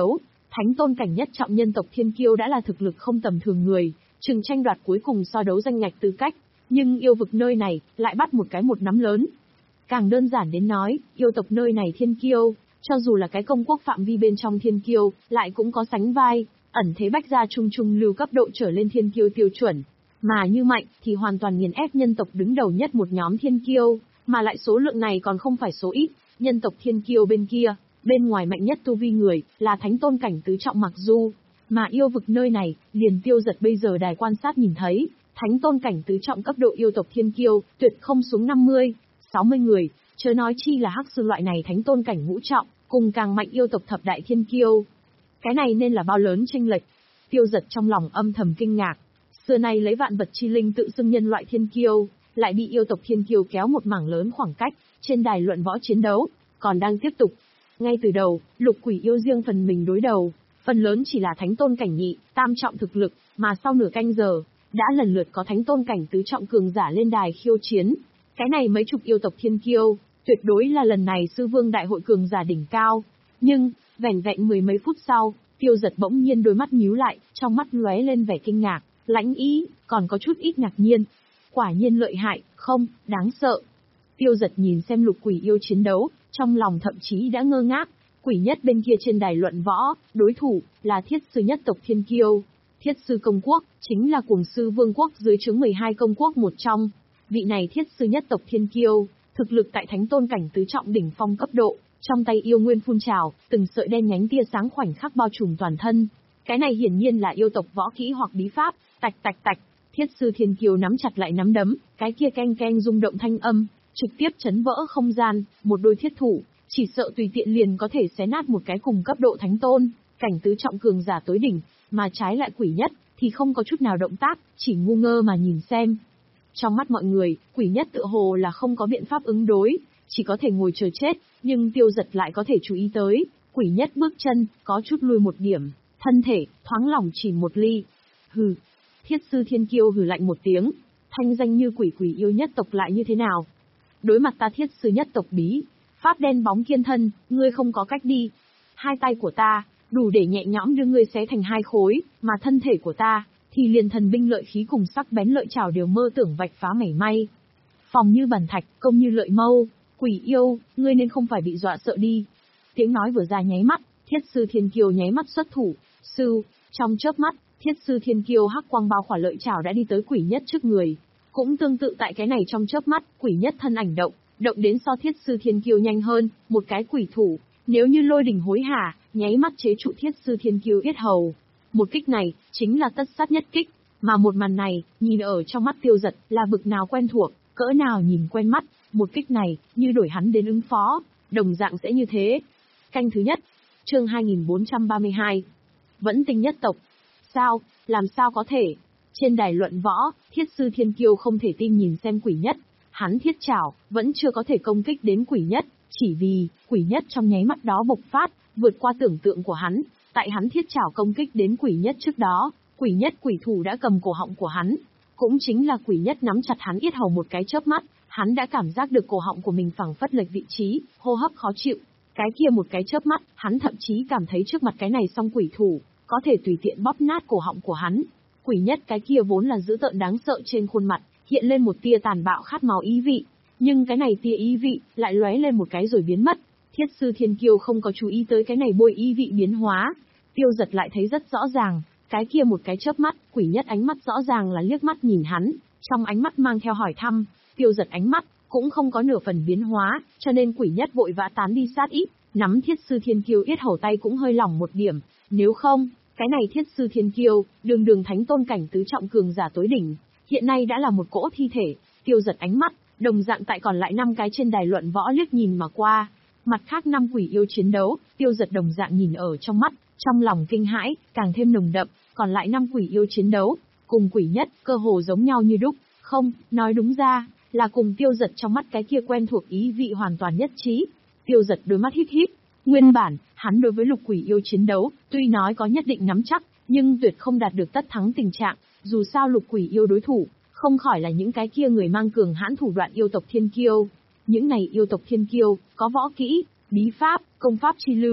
Thánh tôn cảnh nhất trọng nhân tộc thiên kiêu đã là thực lực không tầm thường người, chừng tranh đoạt cuối cùng so đấu danh ngạch tư cách, nhưng yêu vực nơi này lại bắt một cái một nắm lớn. Càng đơn giản đến nói, yêu tộc nơi này thiên kiêu, cho dù là cái công quốc phạm vi bên trong thiên kiêu, lại cũng có sánh vai, ẩn thế bách gia trung trung lưu cấp độ trở lên thiên kiêu tiêu chuẩn. Mà như mạnh thì hoàn toàn nghiền ép nhân tộc đứng đầu nhất một nhóm thiên kiêu, mà lại số lượng này còn không phải số ít, nhân tộc thiên kiêu bên kia, bên ngoài mạnh nhất tu vi người, là thánh tôn cảnh tứ trọng mặc du, mà yêu vực nơi này, liền Tiêu Giật bây giờ đài quan sát nhìn thấy, thánh tôn cảnh tứ trọng cấp độ yêu tộc thiên kiêu, tuyệt không xuống năm mươi, sáu mươi người, chớ nói chi là hắc sư loại này thánh tôn cảnh ngũ trọng, cùng càng mạnh yêu tộc thập đại thiên kiêu. Cái này nên là bao lớn chênh lệch. Tiêu Giật trong lòng âm thầm kinh ngạc, xưa nay lấy vạn vật chi linh tự xưng nhân loại thiên kiêu, lại bị yêu tộc thiên kiêu kéo một mảng lớn khoảng cách, trên đài luận võ chiến đấu, còn đang tiếp tục. Ngay từ đầu, lục quỷ yêu riêng phần mình đối đầu, phần lớn chỉ là thánh tôn cảnh nhị, tam trọng thực lực, mà sau nửa canh giờ, đã lần lượt có thánh tôn cảnh tứ trọng cường giả lên đài khiêu chiến. Cái này mấy chục yêu tộc thiên kiêu, tuyệt đối là lần này sư vương đại hội cường giả đỉnh cao. Nhưng, vẻn vẹn mười mấy phút sau, Tiêu Giật bỗng nhiên đôi mắt nhíu lại, trong mắt lóe lên vẻ kinh ngạc, lãnh ý, còn có chút ít ngạc nhiên. Quả nhiên lợi hại, không, đáng sợ. Tiêu Giật nhìn xem lục quỷ yêu chiến đấu, trong lòng thậm chí đã ngơ ngác. Quỷ nhất bên kia trên đài luận võ, đối thủ là thiết sư nhất tộc thiên kiêu. Thiết sư công quốc, chính là cuồng sư vương quốc dưới trướng mười hai công quốc một trong. Vị này thiết sư nhất tộc thiên kiêu, thực lực tại thánh tôn cảnh tứ trọng đỉnh phong cấp độ, trong tay yêu nguyên phun trào, từng sợi đen nhánh tia sáng khoảnh khắc bao trùm toàn thân. Cái này hiển nhiên là yêu tộc võ kỹ hoặc bí pháp, tạch tạch tạch, thiết sư thiên kiêu nắm chặt lại nắm đấm, cái kia keng keng rung động thanh âm, trực tiếp chấn vỡ không gian, một đôi thiết thủ, chỉ sợ tùy tiện liền có thể xé nát một cái cùng cấp độ thánh tôn, cảnh tứ trọng cường giả tối đỉnh, mà trái lại quỷ nhất, thì không có chút nào động tác, chỉ ngu ngơ mà nhìn xem. Trong mắt mọi người, quỷ nhất tựa hồ là không có biện pháp ứng đối, chỉ có thể ngồi chờ chết, nhưng Tiêu Giật lại có thể chú ý tới, quỷ nhất bước chân, có chút lùi một điểm, thân thể, thoáng lỏng chỉ một ly. Hừ, thiết sư thiên kiêu hừ lạnh một tiếng, thanh danh như quỷ quỷ yêu nhất tộc lại như thế nào? Đối mặt ta thiết sư nhất tộc bí, pháp đen bóng kiên thân, ngươi không có cách đi. Hai tay của ta, đủ để nhẹ nhõm đưa ngươi xé thành hai khối, mà thân thể của ta, thì liền thần binh lợi khí cùng sắc bén lợi chảo đều mơ tưởng vạch phá mảy may. Phòng như bàn thạch, công như lợi mâu, quỷ yêu, ngươi nên không phải bị dọa sợ đi. Tiếng nói vừa ra nháy mắt, thiết sư thiên kiêu nháy mắt xuất thủ, sư, trong chớp mắt, thiết sư thiên kiêu hắc quang bao khỏa lợi chảo đã đi tới quỷ nhất trước người. Cũng tương tự tại cái này trong chớp mắt, quỷ nhất thân ảnh động, động đến so thiết sư thiên kiêu nhanh hơn, một cái quỷ thủ, nếu như lôi đình hối hả, nháy mắt chế trụ thiết sư thiên kiêu yết hầu. Một kích này, chính là tất sát nhất kích, mà một màn này, nhìn ở trong mắt Tiêu Giật, là vực nào quen thuộc, cỡ nào nhìn quen mắt, một kích này, như đổi hắn đến ứng phó, đồng dạng sẽ như thế. Canh thứ nhất, chương hai nghìn bốn trăm ba mươi hai. Vẫn tinh nhất tộc. Sao, làm sao có thể? Trên đài luận võ, thiết sư thiên kiêu không thể tin nhìn xem quỷ nhất, hắn thiết chảo, vẫn chưa có thể công kích đến quỷ nhất, chỉ vì, quỷ nhất trong nháy mắt đó bộc phát, vượt qua tưởng tượng của hắn, tại hắn thiết chảo công kích đến quỷ nhất trước đó, quỷ nhất quỷ thủ đã cầm cổ họng của hắn, cũng chính là quỷ nhất nắm chặt hắn yết hầu một cái chớp mắt, hắn đã cảm giác được cổ họng của mình phẳng phất lệch vị trí, hô hấp khó chịu, cái kia một cái chớp mắt, hắn thậm chí cảm thấy trước mặt cái này song quỷ thủ, có thể tùy tiện bóp nát cổ họng của hắn. Quỷ nhất cái kia vốn là dữ tợn đáng sợ trên khuôn mặt, hiện lên một tia tàn bạo khát máu ý vị, nhưng cái này tia ý vị lại lóe lên một cái rồi biến mất. Thiết sư thiên kiêu không có chú ý tới cái này bôi ý vị biến hóa, Tiêu Giật lại thấy rất rõ ràng, cái kia một cái chớp mắt, quỷ nhất ánh mắt rõ ràng là liếc mắt nhìn hắn, trong ánh mắt mang theo hỏi thăm. Tiêu Giật ánh mắt cũng không có nửa phần biến hóa, cho nên quỷ nhất vội vã tán đi sát ít, nắm thiết sư thiên kiêu yết hầu tay cũng hơi lỏng một điểm, nếu không, cái này thiết sư thiên kiêu, đường đường thánh tôn cảnh tứ trọng cường giả tối đỉnh, hiện nay đã là một cỗ thi thể. Tiêu Giật ánh mắt, đồng dạng tại còn lại năm cái trên đài luận võ liếc nhìn mà qua. Mặt khác năm quỷ yêu chiến đấu, Tiêu Giật đồng dạng nhìn ở trong mắt, trong lòng kinh hãi, càng thêm nồng đậm, còn lại năm quỷ yêu chiến đấu, cùng quỷ nhất, cơ hồ giống nhau như đúc, không, nói đúng ra, là cùng Tiêu Giật trong mắt cái kia quen thuộc ý vị hoàn toàn nhất trí. Tiêu Giật đôi mắt híp híp, nguyên bản, hắn đối với lục quỷ yêu chiến đấu, tuy nói có nhất định nắm chắc, nhưng tuyệt không đạt được tất thắng tình trạng, dù sao lục quỷ yêu đối thủ, không khỏi là những cái kia người mang cường hãn thủ đoạn yêu tộc thiên kiêu. Những này yêu tộc thiên kiêu, có võ kỹ, bí pháp, công pháp chi lưu,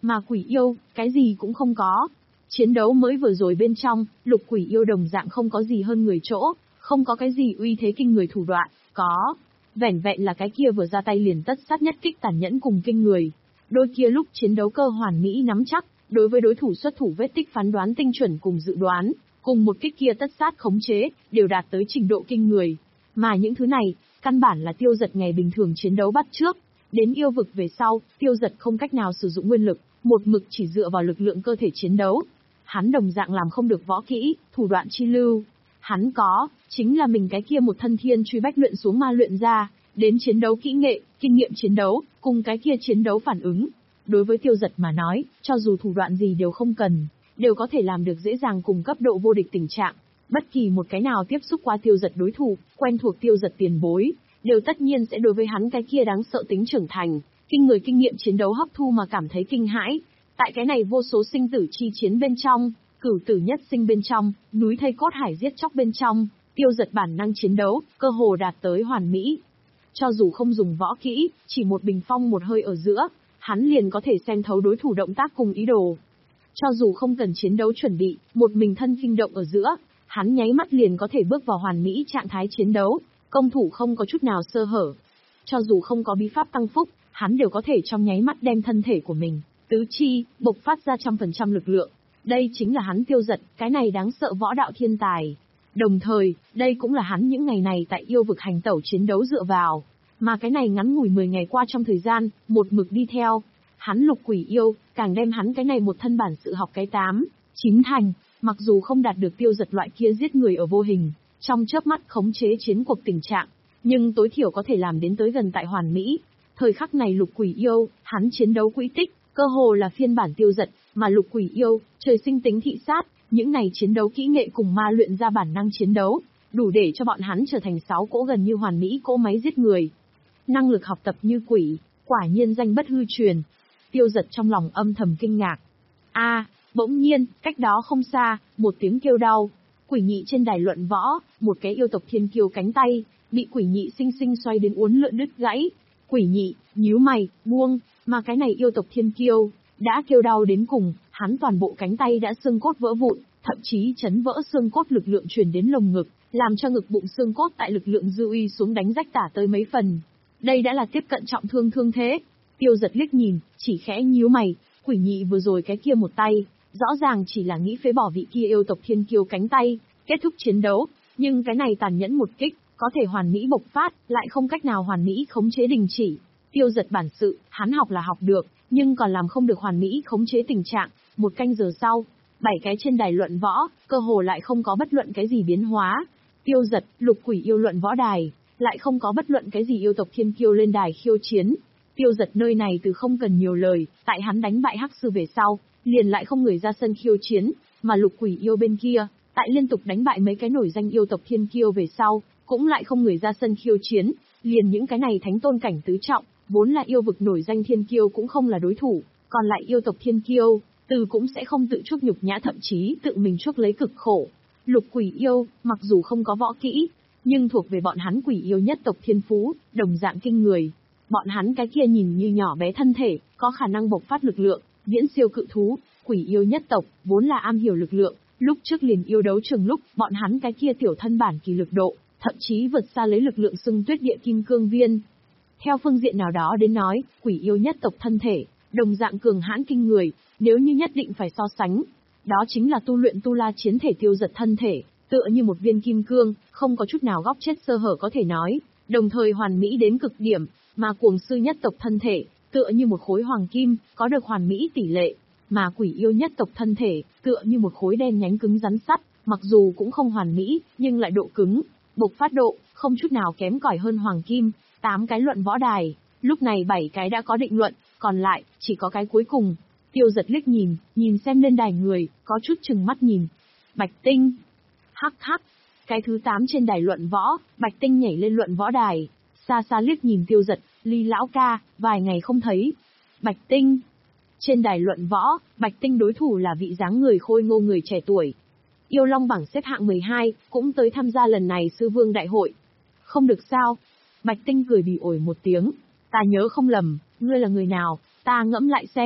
Mà quỷ yêu, cái gì cũng không có. Chiến đấu mới vừa rồi bên trong, lục quỷ yêu đồng dạng không có gì hơn người chỗ, không có cái gì uy thế kinh người thủ đoạn, có. Vẻn vẹn là cái kia vừa ra tay liền tất sát nhất kích tàn nhẫn cùng kinh người. Đôi kia lúc chiến đấu cơ hoàn mỹ nắm chắc, đối với đối thủ xuất thủ vết tích phán đoán tinh chuẩn cùng dự đoán, cùng một kích kia tất sát khống chế, đều đạt tới trình độ kinh người. Mà những thứ này, căn bản là Tiêu Dật ngày bình thường chiến đấu bắt trước. Đến yêu vực về sau, Tiêu Dật không cách nào sử dụng nguyên lực, một mực chỉ dựa vào lực lượng cơ thể chiến đấu. Hắn đồng dạng làm không được võ kỹ, thủ đoạn chi lưu. Hắn có, chính là mình cái kia một thân thiên truy bách luyện xuống ma luyện ra, đến chiến đấu kỹ nghệ, kinh nghiệm chiến đấu, cùng cái kia chiến đấu phản ứng. Đối với Tiêu Dật mà nói, cho dù thủ đoạn gì đều không cần, đều có thể làm được dễ dàng cùng cấp độ vô địch tình trạng. Bất kỳ một cái nào tiếp xúc qua Tiêu Dật đối thủ, quen thuộc Tiêu Dật tiền bối, đều tất nhiên sẽ đối với hắn cái kia đáng sợ tính trưởng thành, kinh người kinh nghiệm chiến đấu hấp thu mà cảm thấy kinh hãi. Tại cái này vô số sinh tử chi chiến bên trong, cửu tử nhất sinh bên trong, núi thây cốt hải giết chóc bên trong, Tiêu Dật bản năng chiến đấu, cơ hồ đạt tới hoàn mỹ. Cho dù không dùng võ kỹ, chỉ một bình phong một hơi ở giữa, hắn liền có thể xem thấu đối thủ động tác cùng ý đồ. Cho dù không cần chiến đấu chuẩn bị, một mình thân kinh động ở giữa, hắn nháy mắt liền có thể bước vào hoàn mỹ trạng thái chiến đấu, công thủ không có chút nào sơ hở. Cho dù không có bí pháp tăng phúc, hắn đều có thể trong nháy mắt đem thân thể của mình, tứ chi, bộc phát ra trăm phần trăm lực lượng. Đây chính là hắn Tiêu Dật, cái này đáng sợ võ đạo thiên tài. Đồng thời, đây cũng là hắn những ngày này tại yêu vực hành tẩu chiến đấu dựa vào. Mà cái này ngắn ngủi mười ngày qua trong thời gian, một mực đi theo. Hắn lục quỷ yêu, càng đem hắn cái này một thân bản sự học cái tám, chín thành, mặc dù không đạt được Tiêu Dật loại kia giết người ở vô hình, trong chớp mắt khống chế chiến cuộc tình trạng, nhưng tối thiểu có thể làm đến tới gần tại hoàn mỹ. Thời khắc này lục quỷ yêu, hắn chiến đấu quỹ tích, cơ hồ là phiên bản Tiêu Dật, mà lục quỷ yêu, trời sinh tính thị sát, những này chiến đấu kỹ nghệ cùng ma luyện ra bản năng chiến đấu, đủ để cho bọn hắn trở thành sáu cỗ gần như hoàn mỹ cỗ máy giết người. Năng lực học tập như quỷ, quả nhiên danh bất hư truyền. Tiêu Dật trong lòng âm thầm kinh ngạc. A, à, bỗng nhiên, cách đó không xa, một tiếng kêu đau. Quỷ nhị trên đài luận võ, một cái yêu tộc thiên kiêu cánh tay, bị quỷ nhị sinh sinh xoay đến uốn lượn đứt gãy. Quỷ nhị, nhíu mày, buông, mà cái này yêu tộc thiên kiêu, đã kêu đau đến cùng, hắn toàn bộ cánh tay đã xương cốt vỡ vụn, thậm chí chấn vỡ xương cốt lực lượng truyền đến lồng ngực, làm cho ngực bụng xương cốt tại lực lượng dư uy xuống đánh rách tả tới mấy phần. Đây đã là tiếp cận trọng thương thương thế. Tiêu Dật liếc nhìn, chỉ khẽ nhíu mày, quỷ nhị vừa rồi cái kia một tay, rõ ràng chỉ là nghĩ phế bỏ vị kia yêu tộc thiên kiêu cánh tay, kết thúc chiến đấu, nhưng cái này tàn nhẫn một kích, có thể hoàn mỹ bộc phát, lại không cách nào hoàn mỹ khống chế đình chỉ. Tiêu Dật bản sự, hắn học là học được, nhưng còn làm không được hoàn mỹ khống chế tình trạng. Một canh giờ sau, bảy cái trên đài luận võ, cơ hồ lại không có bất luận cái gì biến hóa. Tiêu Dật, lục quỷ yêu luận võ đài, lại không có bất luận cái gì yêu tộc thiên kiêu lên đài khiêu chiến. Tiêu Dật nơi này từ không cần nhiều lời, tại hắn đánh bại hắc sư về sau, liền lại không người ra sân khiêu chiến, mà lục quỷ yêu bên kia, tại liên tục đánh bại mấy cái nổi danh yêu tộc thiên kiêu về sau, cũng lại không người ra sân khiêu chiến, liền những cái này thánh tôn cảnh tứ trọng, vốn là yêu vực nổi danh thiên kiêu cũng không là đối thủ, còn lại yêu tộc thiên kiêu, từ cũng sẽ không tự chuốc nhục nhã, thậm chí tự mình chuốc lấy cực khổ. Lục quỷ yêu, mặc dù không có võ kỹ, nhưng thuộc về bọn hắn quỷ yêu nhất tộc thiên phú, đồng dạng kinh người. Bọn hắn cái kia nhìn như nhỏ bé thân thể, có khả năng bộc phát lực lượng, viễn siêu cự thú, quỷ yêu nhất tộc, vốn là am hiểu lực lượng, lúc trước liền yêu đấu trường lúc, bọn hắn cái kia tiểu thân bản kỳ lực độ, thậm chí vượt xa lấy lực lượng xưng tuyết địa kim cương viên. Theo phương diện nào đó đến nói, quỷ yêu nhất tộc thân thể, đồng dạng cường hãn kinh người, nếu như nhất định phải so sánh, đó chính là tu luyện tu la chiến thể Tiêu Dật thân thể, tựa như một viên kim cương, không có chút nào góc chết sơ hở có thể nói, đồng thời hoàn mỹ đến cực điểm, mà cuồng sư nhất tộc thân thể, tựa như một khối hoàng kim, có được hoàn mỹ tỷ lệ, mà quỷ yêu nhất tộc thân thể, tựa như một khối đen nhánh cứng rắn sắt, mặc dù cũng không hoàn mỹ, nhưng lại độ cứng, bộc phát độ, không chút nào kém cỏi hơn hoàng kim. Tám cái luận võ đài, lúc này bảy cái đã có định luận, còn lại, chỉ có cái cuối cùng. Tiêu Dật liếc nhìn, nhìn xem lên đài người, có chút chừng mắt nhìn. Bạch Tinh. Hắc hắc. Cái thứ tám trên đài luận võ, Bạch Tinh nhảy lên luận võ đài. Xa xa liếc nhìn Tiêu Dật, Ly lão ca, vài ngày không thấy. Bạch Tinh. Trên đài luận võ, Bạch Tinh đối thủ là vị dáng người khôi ngô người trẻ tuổi. Yêu Long bảng xếp hạng mười hai, cũng tới tham gia lần này sư vương đại hội. Không được sao? Bạch Tinh cười bỉ ổi một tiếng. Ta nhớ không lầm, ngươi là người nào, ta ngẫm lại xem.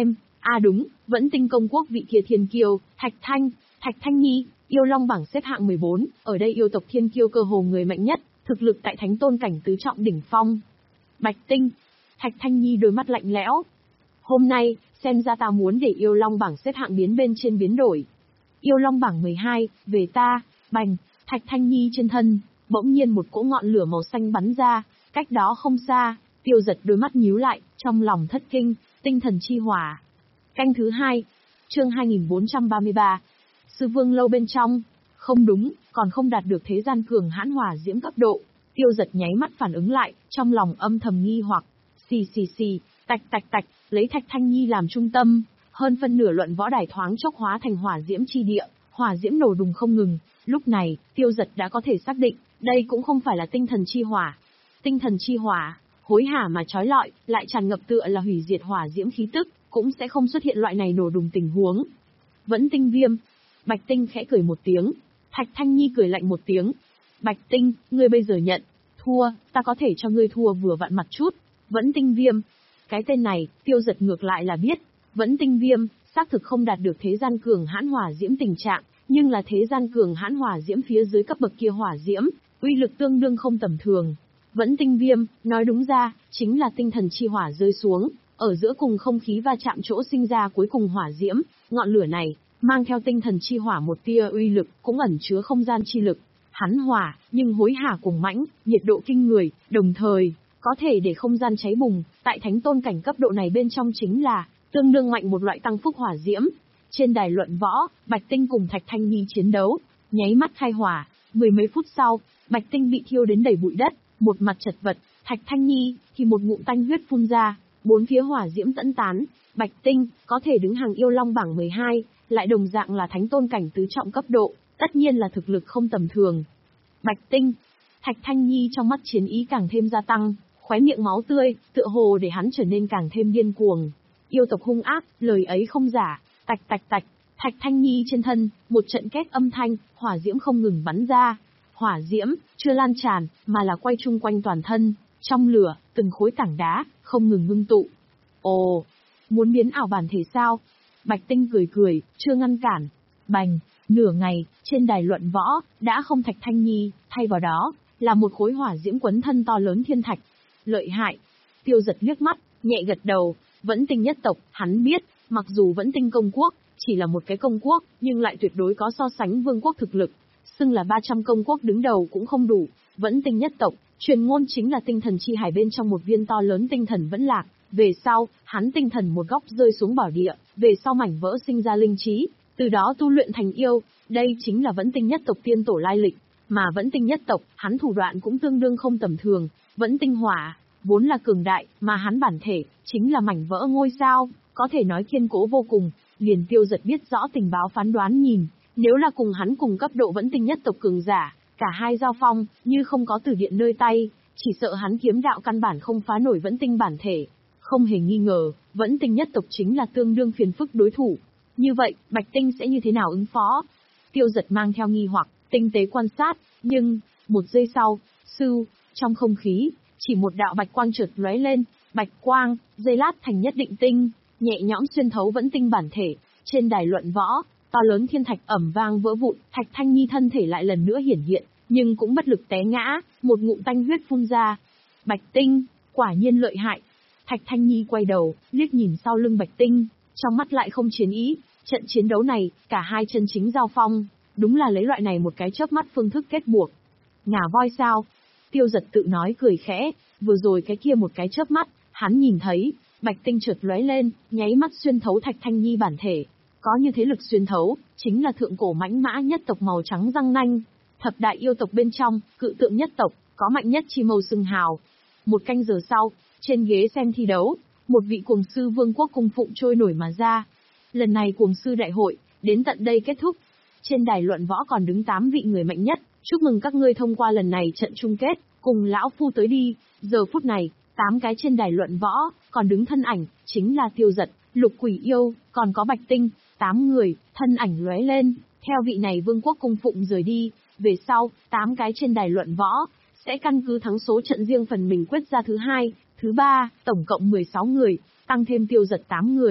À đúng, vẫn tinh công quốc vị kia thiên kiêu, Thạch Thanh, Thạch Thanh Nhi, yêu long bảng xếp hạng mười bốn, ở đây yêu tộc thiên kiêu cơ hồ người mạnh nhất, thực lực tại thánh tôn cảnh tứ trọng đỉnh phong. Bạch Tinh, Thạch Thanh Nhi đôi mắt lạnh lẽo. Hôm nay, xem ra ta muốn để yêu long bảng xếp hạng biến bên trên biến đổi. Yêu long bảng mười hai, về ta, bành, Thạch Thanh Nhi trên thân, bỗng nhiên một cỗ ngọn lửa màu xanh bắn ra, cách đó không xa, Tiêu Giật đôi mắt nhíu lại, trong lòng thất kinh, tinh thần chi hỏa. Canh thứ hai, chương hai nghìn bốn trăm ba mươi ba. Sư Vương lâu bên trong, không đúng, còn không đạt được thế gian cường hãn hỏa diễm cấp độ. Tiêu Giật nháy mắt phản ứng lại, trong lòng âm thầm nghi hoặc. Xì xì xì, tạch tạch tạch, lấy Thạch Thanh Nhi làm trung tâm, hơn phân nửa luận võ đài thoáng chốc hóa thành hỏa diễm chi địa, hỏa diễm nổ đùng không ngừng. Lúc này, Tiêu Giật đã có thể xác định, đây cũng không phải là tinh thần chi hỏa. Tinh thần chi hỏa, hối hả mà chói lọi, lại tràn ngập tựa là hủy diệt hỏa diễm khí tức, cũng sẽ không xuất hiện loại này nổ đùng tình huống. Vẫn tinh viêm. Bạch Tinh khẽ cười một tiếng. Thạch Thanh Nhi cười lạnh một tiếng. Bạch Tinh, ngươi bây giờ nhận thua, ta có thể cho ngươi thua vừa vặn mặt chút. Vẫn tinh viêm. Cái tên này, Tiêu Giật ngược lại là biết. Vẫn tinh viêm, xác thực không đạt được thế gian cường hãn hỏa diễm tình trạng, nhưng là thế gian cường hãn hỏa diễm phía dưới cấp bậc kia hỏa diễm, uy lực tương đương không tầm thường. Vẫn tinh viêm, nói đúng ra, chính là tinh thần chi hỏa rơi xuống, ở giữa cùng không khí va chạm chỗ sinh ra cuối cùng hỏa diễm, ngọn lửa này, mang theo tinh thần chi hỏa một tia uy lực, cũng ẩn chứa không gian chi lực. Hắn hỏa, nhưng hối hả cùng mãnh, nhiệt độ kinh người, đồng thời, có thể để không gian cháy bùng, tại thánh tôn cảnh cấp độ này bên trong chính là, tương đương mạnh một loại tăng phúc hỏa diễm. Trên đài luận võ, Bạch Tinh cùng Thạch Thanh Nhi chiến đấu, nháy mắt khai hỏa, mười mấy phút sau, Bạch Tinh bị thiêu đến đầy bụi đất, một mặt chật vật, Thạch Thanh Nhi thì một ngụm tanh huyết phun ra, bốn phía hỏa diễm tẫn tán. Bạch Tinh có thể đứng hàng yêu long bảng mười hai, lại đồng dạng là thánh tôn cảnh tứ trọng cấp độ, tất nhiên là thực lực không tầm thường. Bạch Tinh, Thạch Thanh Nhi trong mắt chiến ý càng thêm gia tăng, khóe miệng máu tươi, tựa hồ để hắn trở nên càng thêm điên cuồng. Yêu tộc hung ác, lời ấy không giả. Tạch tạch tạch, Thạch Thanh Nhi trên thân, một trận két âm thanh, hỏa diễm không ngừng bắn ra. Hỏa diễm, chưa lan tràn, mà là quay chung quanh toàn thân, trong lửa, từng khối tảng đá, không ngừng ngưng tụ. Ồ, muốn biến ảo bản thể sao? Bạch Tinh cười cười, chưa ngăn cản. Bành, nửa ngày, trên đài luận võ, đã không Thạch Thanh Nhi, thay vào đó, là một khối hỏa diễm quấn thân to lớn thiên thạch. Lợi hại. Tiêu Giật liếc mắt, nhẹ gật đầu, Vẫn Tinh nhất tộc, hắn biết, mặc dù Vẫn Tinh công quốc, chỉ là một cái công quốc, nhưng lại tuyệt đối có so sánh vương quốc thực lực. Xưng là ba trăm công quốc đứng đầu cũng không đủ. Vẫn Tinh nhất tộc, truyền ngôn chính là tinh thần chi hải bên trong một viên to lớn tinh thần vẫn lạc. Về sau, hắn tinh thần một góc rơi xuống bảo địa, về sau mảnh vỡ sinh ra linh trí, từ đó tu luyện thành yêu. Đây chính là Vẫn Tinh nhất tộc tiên tổ lai lịch. Mà Vẫn Tinh nhất tộc, hắn thủ đoạn cũng tương đương không tầm thường. Vẫn Tinh hỏa, vốn là cường đại, mà hắn bản thể, chính là mảnh vỡ ngôi sao, có thể nói kiên cố vô cùng. Liền Tiêu Giật biết rõ tình báo phán đoán nhìn, nếu là cùng hắn cùng cấp độ Vẫn Tinh nhất tộc cường giả, cả hai giao phong, như không có từ điện nơi tay, chỉ sợ hắn kiếm đạo căn bản không phá nổi Vẫn Tinh bản thể. Không hề nghi ngờ, Vẫn Tinh nhất tộc chính là tương đương phiền phức đối thủ. Như vậy, Bạch Tinh sẽ như thế nào ứng phó? Tiêu Giật mang theo nghi hoặc, tinh tế quan sát, nhưng, một giây sau, sưu, trong không khí, chỉ một đạo bạch quang chợt lóe lên, bạch quang, giây lát thành nhất định tinh, nhẹ nhõm xuyên thấu Vẫn Tinh bản thể. Trên đài luận võ, to lớn thiên thạch ầm vang vỡ vụn, Thạch Thanh Nhi thân thể lại lần nữa hiển hiện, nhưng cũng bất lực té ngã, một ngụm tanh huyết phun ra. Bạch Tinh, quả nhiên lợi hại. Thạch Thanh Nhi quay đầu, liếc nhìn sau lưng Bạch Tinh, trong mắt lại không chiến ý. Trận chiến đấu này, cả hai chân chính giao phong, đúng là lấy loại này một cái chớp mắt phương thức kết buộc. Ngả voi sao? Tiêu Giật tự nói cười khẽ, vừa rồi cái kia một cái chớp mắt, hắn nhìn thấy, Bạch Tinh chợt lóe lên, nháy mắt xuyên thấu Thạch Thanh Nhi bản thể. Có như thế lực xuyên thấu, chính là thượng cổ mãnh mã nhất tộc màu trắng răng nanh. Thập đại yêu tộc bên trong, cự tượng nhất tộc, có mạnh nhất chi mâu xưng hào. Một canh giờ sau, trên ghế xem thi đấu, một vị cuồng sư vương quốc cung phụng trôi nổi mà ra. Lần này cuồng sư đại hội, đến tận đây kết thúc. Trên đài luận võ còn đứng tám vị người mạnh nhất, chúc mừng các ngươi thông qua lần này trận chung kết, cùng lão phu tới đi. Giờ phút này, tám cái trên đài luận võ, còn đứng thân ảnh, chính là Tiêu Giật, Lục Quỷ Yêu, còn có Bạch Tinh, tám người, thân ảnh lóe lên, theo vị này vương quốc cung phụng rời đi. Về sau, tám cái trên đài luận võ, sẽ căn cứ thắng số trận riêng phần mình quyết ra thứ hai, thứ ba, tổng cộng mười sáu người, tăng thêm Tiêu Giật tám người,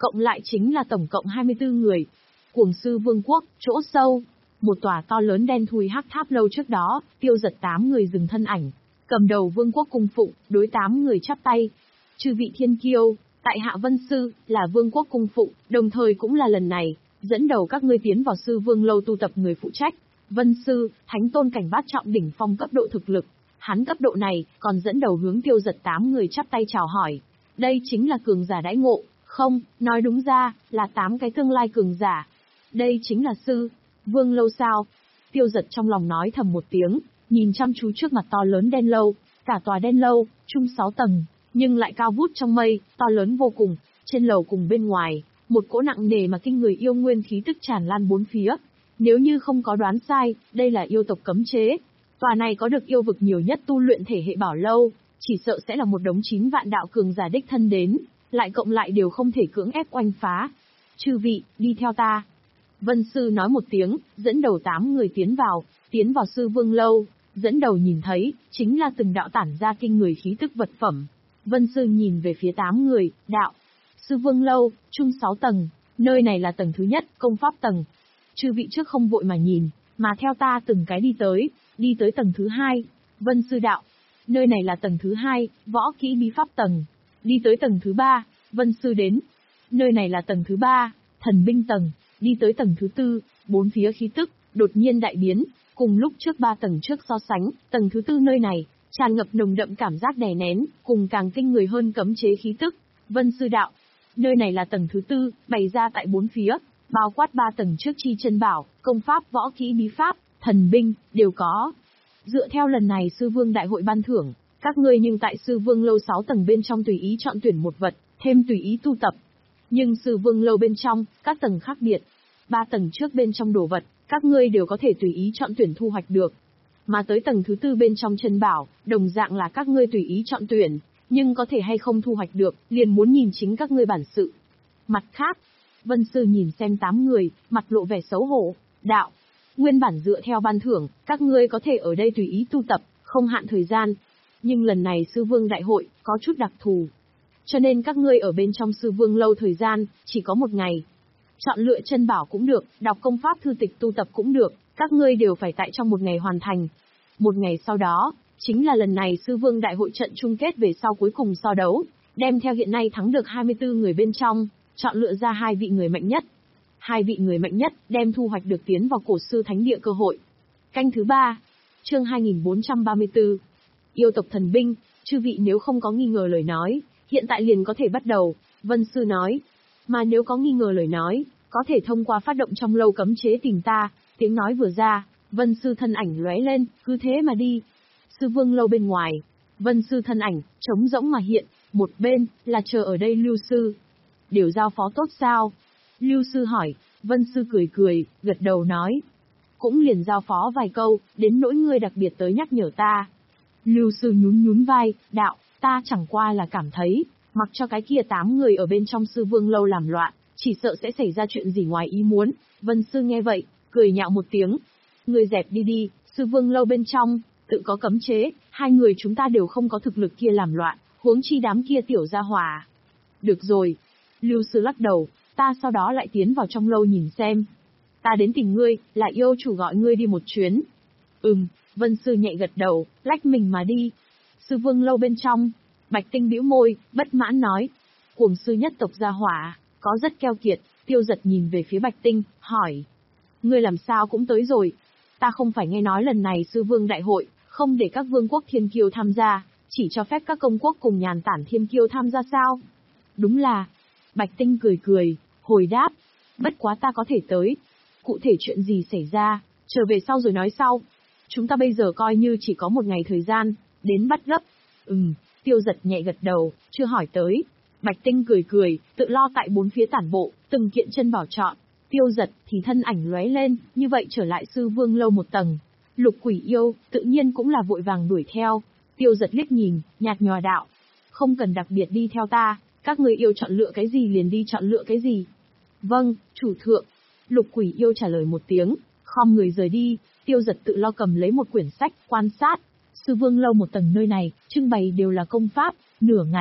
cộng lại chính là tổng cộng hai mươi tư người. Cuồng Sư Vương quốc, chỗ sâu, một tòa to lớn đen thui hắc tháp lâu trước đó, Tiêu Giật tám người dừng thân ảnh, cầm đầu vương quốc cung phụng, đối tám người chắp tay. Chư vị thiên kiêu, tại hạ Vân Sư, là vương quốc cung phụng, đồng thời cũng là lần này, dẫn đầu các ngươi tiến vào Sư Vương lâu tu tập người phụ trách. Vân Sư, thánh tôn cảnh bát trọng đỉnh phong cấp độ thực lực, hắn cấp độ này, còn dẫn đầu hướng Tiêu Giật tám người chắp tay chào hỏi. Đây chính là cường giả đãi ngộ, không, nói đúng ra, là tám cái tương lai cường giả. Đây chính là Sư Vương lâu sao? Tiêu Giật trong lòng nói thầm một tiếng, nhìn chăm chú trước mặt to lớn đen lâu, cả tòa đen lâu, chung sáu tầng, nhưng lại cao vút trong mây, to lớn vô cùng, trên lầu cùng bên ngoài, một cỗ nặng nề mà kinh người yêu nguyên khí tức tràn lan bốn phía. Nếu như không có đoán sai, đây là yêu tộc cấm chế. Tòa này có được yêu vực nhiều nhất tu luyện thể hệ bảo lâu, chỉ sợ sẽ là một đống chín vạn đạo cường giả đích thân đến, lại cộng lại đều không thể cưỡng ép oanh phá. Chư vị, đi theo ta. Vân Sư nói một tiếng, dẫn đầu tám người tiến vào, tiến vào Sư Vương lâu, dẫn đầu nhìn thấy, chính là từng đạo tản ra kinh người khí tức vật phẩm. Vân Sư nhìn về phía tám người, đạo. Sư Vương lâu, chung sáu tầng, nơi này là tầng thứ nhất, công pháp tầng. Chư vị trước không vội mà nhìn, mà theo ta từng cái đi tới, đi tới tầng thứ hai. Vân Sư đạo. Nơi này là tầng thứ hai, võ kỹ bí pháp tầng. Đi tới tầng thứ ba, Vân Sư đến. Nơi này là tầng thứ ba, thần binh tầng. Đi tới tầng thứ tư, bốn phía khí tức, đột nhiên đại biến, cùng lúc trước ba tầng trước so sánh, tầng thứ tư nơi này, tràn ngập nồng đậm cảm giác đè nén, cùng càng kinh người hơn cấm chế khí tức. Vân Sư đạo, nơi này là tầng thứ tư, bày ra tại bốn phía, bao quát ba tầng trước chi chân bảo, công pháp võ kỹ bí pháp, thần binh, đều có. Dựa theo lần này Sư Vương đại hội ban thưởng, các ngươi nhưng tại Sư Vương lâu sáu tầng bên trong tùy ý chọn tuyển một vật, thêm tùy ý tu tập. Nhưng Sư Vương lâu bên trong, các tầng khác biệt. Ba tầng trước bên trong đồ vật, các ngươi đều có thể tùy ý chọn tuyển thu hoạch được. Mà tới tầng thứ tư bên trong chân bảo, đồng dạng là các ngươi tùy ý chọn tuyển, nhưng có thể hay không thu hoạch được, liền muốn nhìn chính các ngươi bản sự. Mặt khác, Vân Sư nhìn xem tám người, mặt lộ vẻ xấu hổ, đạo. Nguyên bản dựa theo ban thưởng, các ngươi có thể ở đây tùy ý tu tập, không hạn thời gian. Nhưng lần này Sư Vương đại hội, có chút đặc thù. Cho nên các ngươi ở bên trong Sư Vương lâu thời gian, chỉ có một ngày. Chọn lựa chân bảo cũng được, đọc công pháp thư tịch tu tập cũng được, các ngươi đều phải tại trong một ngày hoàn thành. Một ngày sau đó, chính là lần này Sư Vương đại hội trận chung kết về sau cuối cùng so đấu, đem theo hiện nay thắng được hai mươi tư người bên trong, chọn lựa ra hai vị người mạnh nhất. Hai vị người mạnh nhất đem thu hoạch được tiến vào cổ sư thánh địa cơ hội. Canh thứ ba, chương hai nghìn bốn trăm ba mươi tư. Yêu tộc thần binh, chư vị nếu không có nghi ngờ lời nói, hiện tại liền có thể bắt đầu, Vân Sư nói. Mà nếu có nghi ngờ lời nói, có thể thông qua phát động trong lâu cấm chế tìm ta. Tiếng nói vừa ra, Vân Sư thân ảnh lóe lên, cứ thế mà đi. Sư Vương lâu bên ngoài, Vân Sư thân ảnh, trống rỗng mà hiện, một bên, là chờ ở đây Lưu Sư. Điều giao phó tốt sao? Lưu Sư hỏi, Vân Sư cười cười, gật đầu nói. Cũng liền giao phó vài câu, đến nỗi ngươi đặc biệt tới nhắc nhở ta. Lưu Sư nhún nhún vai, đạo, ta chẳng qua là cảm thấy, mặc cho cái kia tám người ở bên trong Sư Vương lâu làm loạn, chỉ sợ sẽ xảy ra chuyện gì ngoài ý muốn. Vân Sư nghe vậy, cười nhạo một tiếng. Người dẹp đi đi, Sư Vương lâu bên trong, tự có cấm chế, hai người chúng ta đều không có thực lực kia làm loạn, huống chi đám kia tiểu gia hỏa. Được rồi. Lưu Sư lắc đầu, ta sau đó lại tiến vào trong lâu nhìn xem. Ta đến tìm ngươi, là yêu chủ gọi ngươi đi một chuyến. Ừm, Vân Sư nhẹ gật đầu, lách mình mà đi. Sư Vương lâu bên trong, Bạch Tinh bĩu môi, bất mãn nói. Cuồng sư nhất tộc gia hỏa, có rất keo kiệt. Tiêu Giật nhìn về phía Bạch Tinh, hỏi. Ngươi làm sao cũng tới rồi? Ta không phải nghe nói lần này Sư Vương đại hội, không để các vương quốc thiên kiêu tham gia, chỉ cho phép các công quốc cùng nhàn tản thiên kiêu tham gia sao? Đúng là. Bạch Tinh cười cười, hồi đáp. Bất quá ta có thể tới. Cụ thể chuyện gì xảy ra, trở về sau rồi nói sau. Chúng ta bây giờ coi như chỉ có một ngày thời gian, đến bắt gấp. Ừm, Tiêu Giật nhẹ gật đầu, chưa hỏi tới. Bạch Tinh cười cười, tự lo tại bốn phía tản bộ, từng kiện chân bảo chọn. Tiêu Giật thì thân ảnh lóe lên, như vậy trở lại Sư Vương lâu một tầng. Lục Quỷ yêu, tự nhiên cũng là vội vàng đuổi theo. Tiêu Giật liếc nhìn, nhạt nhòa đạo. Không cần đặc biệt đi theo ta, các người yêu chọn lựa cái gì liền đi chọn lựa cái gì. Vâng, chủ thượng. Lục Quỷ yêu trả lời một tiếng, khom người rời đi. Tiêu Giật tự lo cầm lấy một quyển sách, quan sát. Sư Vương lâu một tầng nơi này, trưng bày đều là công pháp, nửa ngày,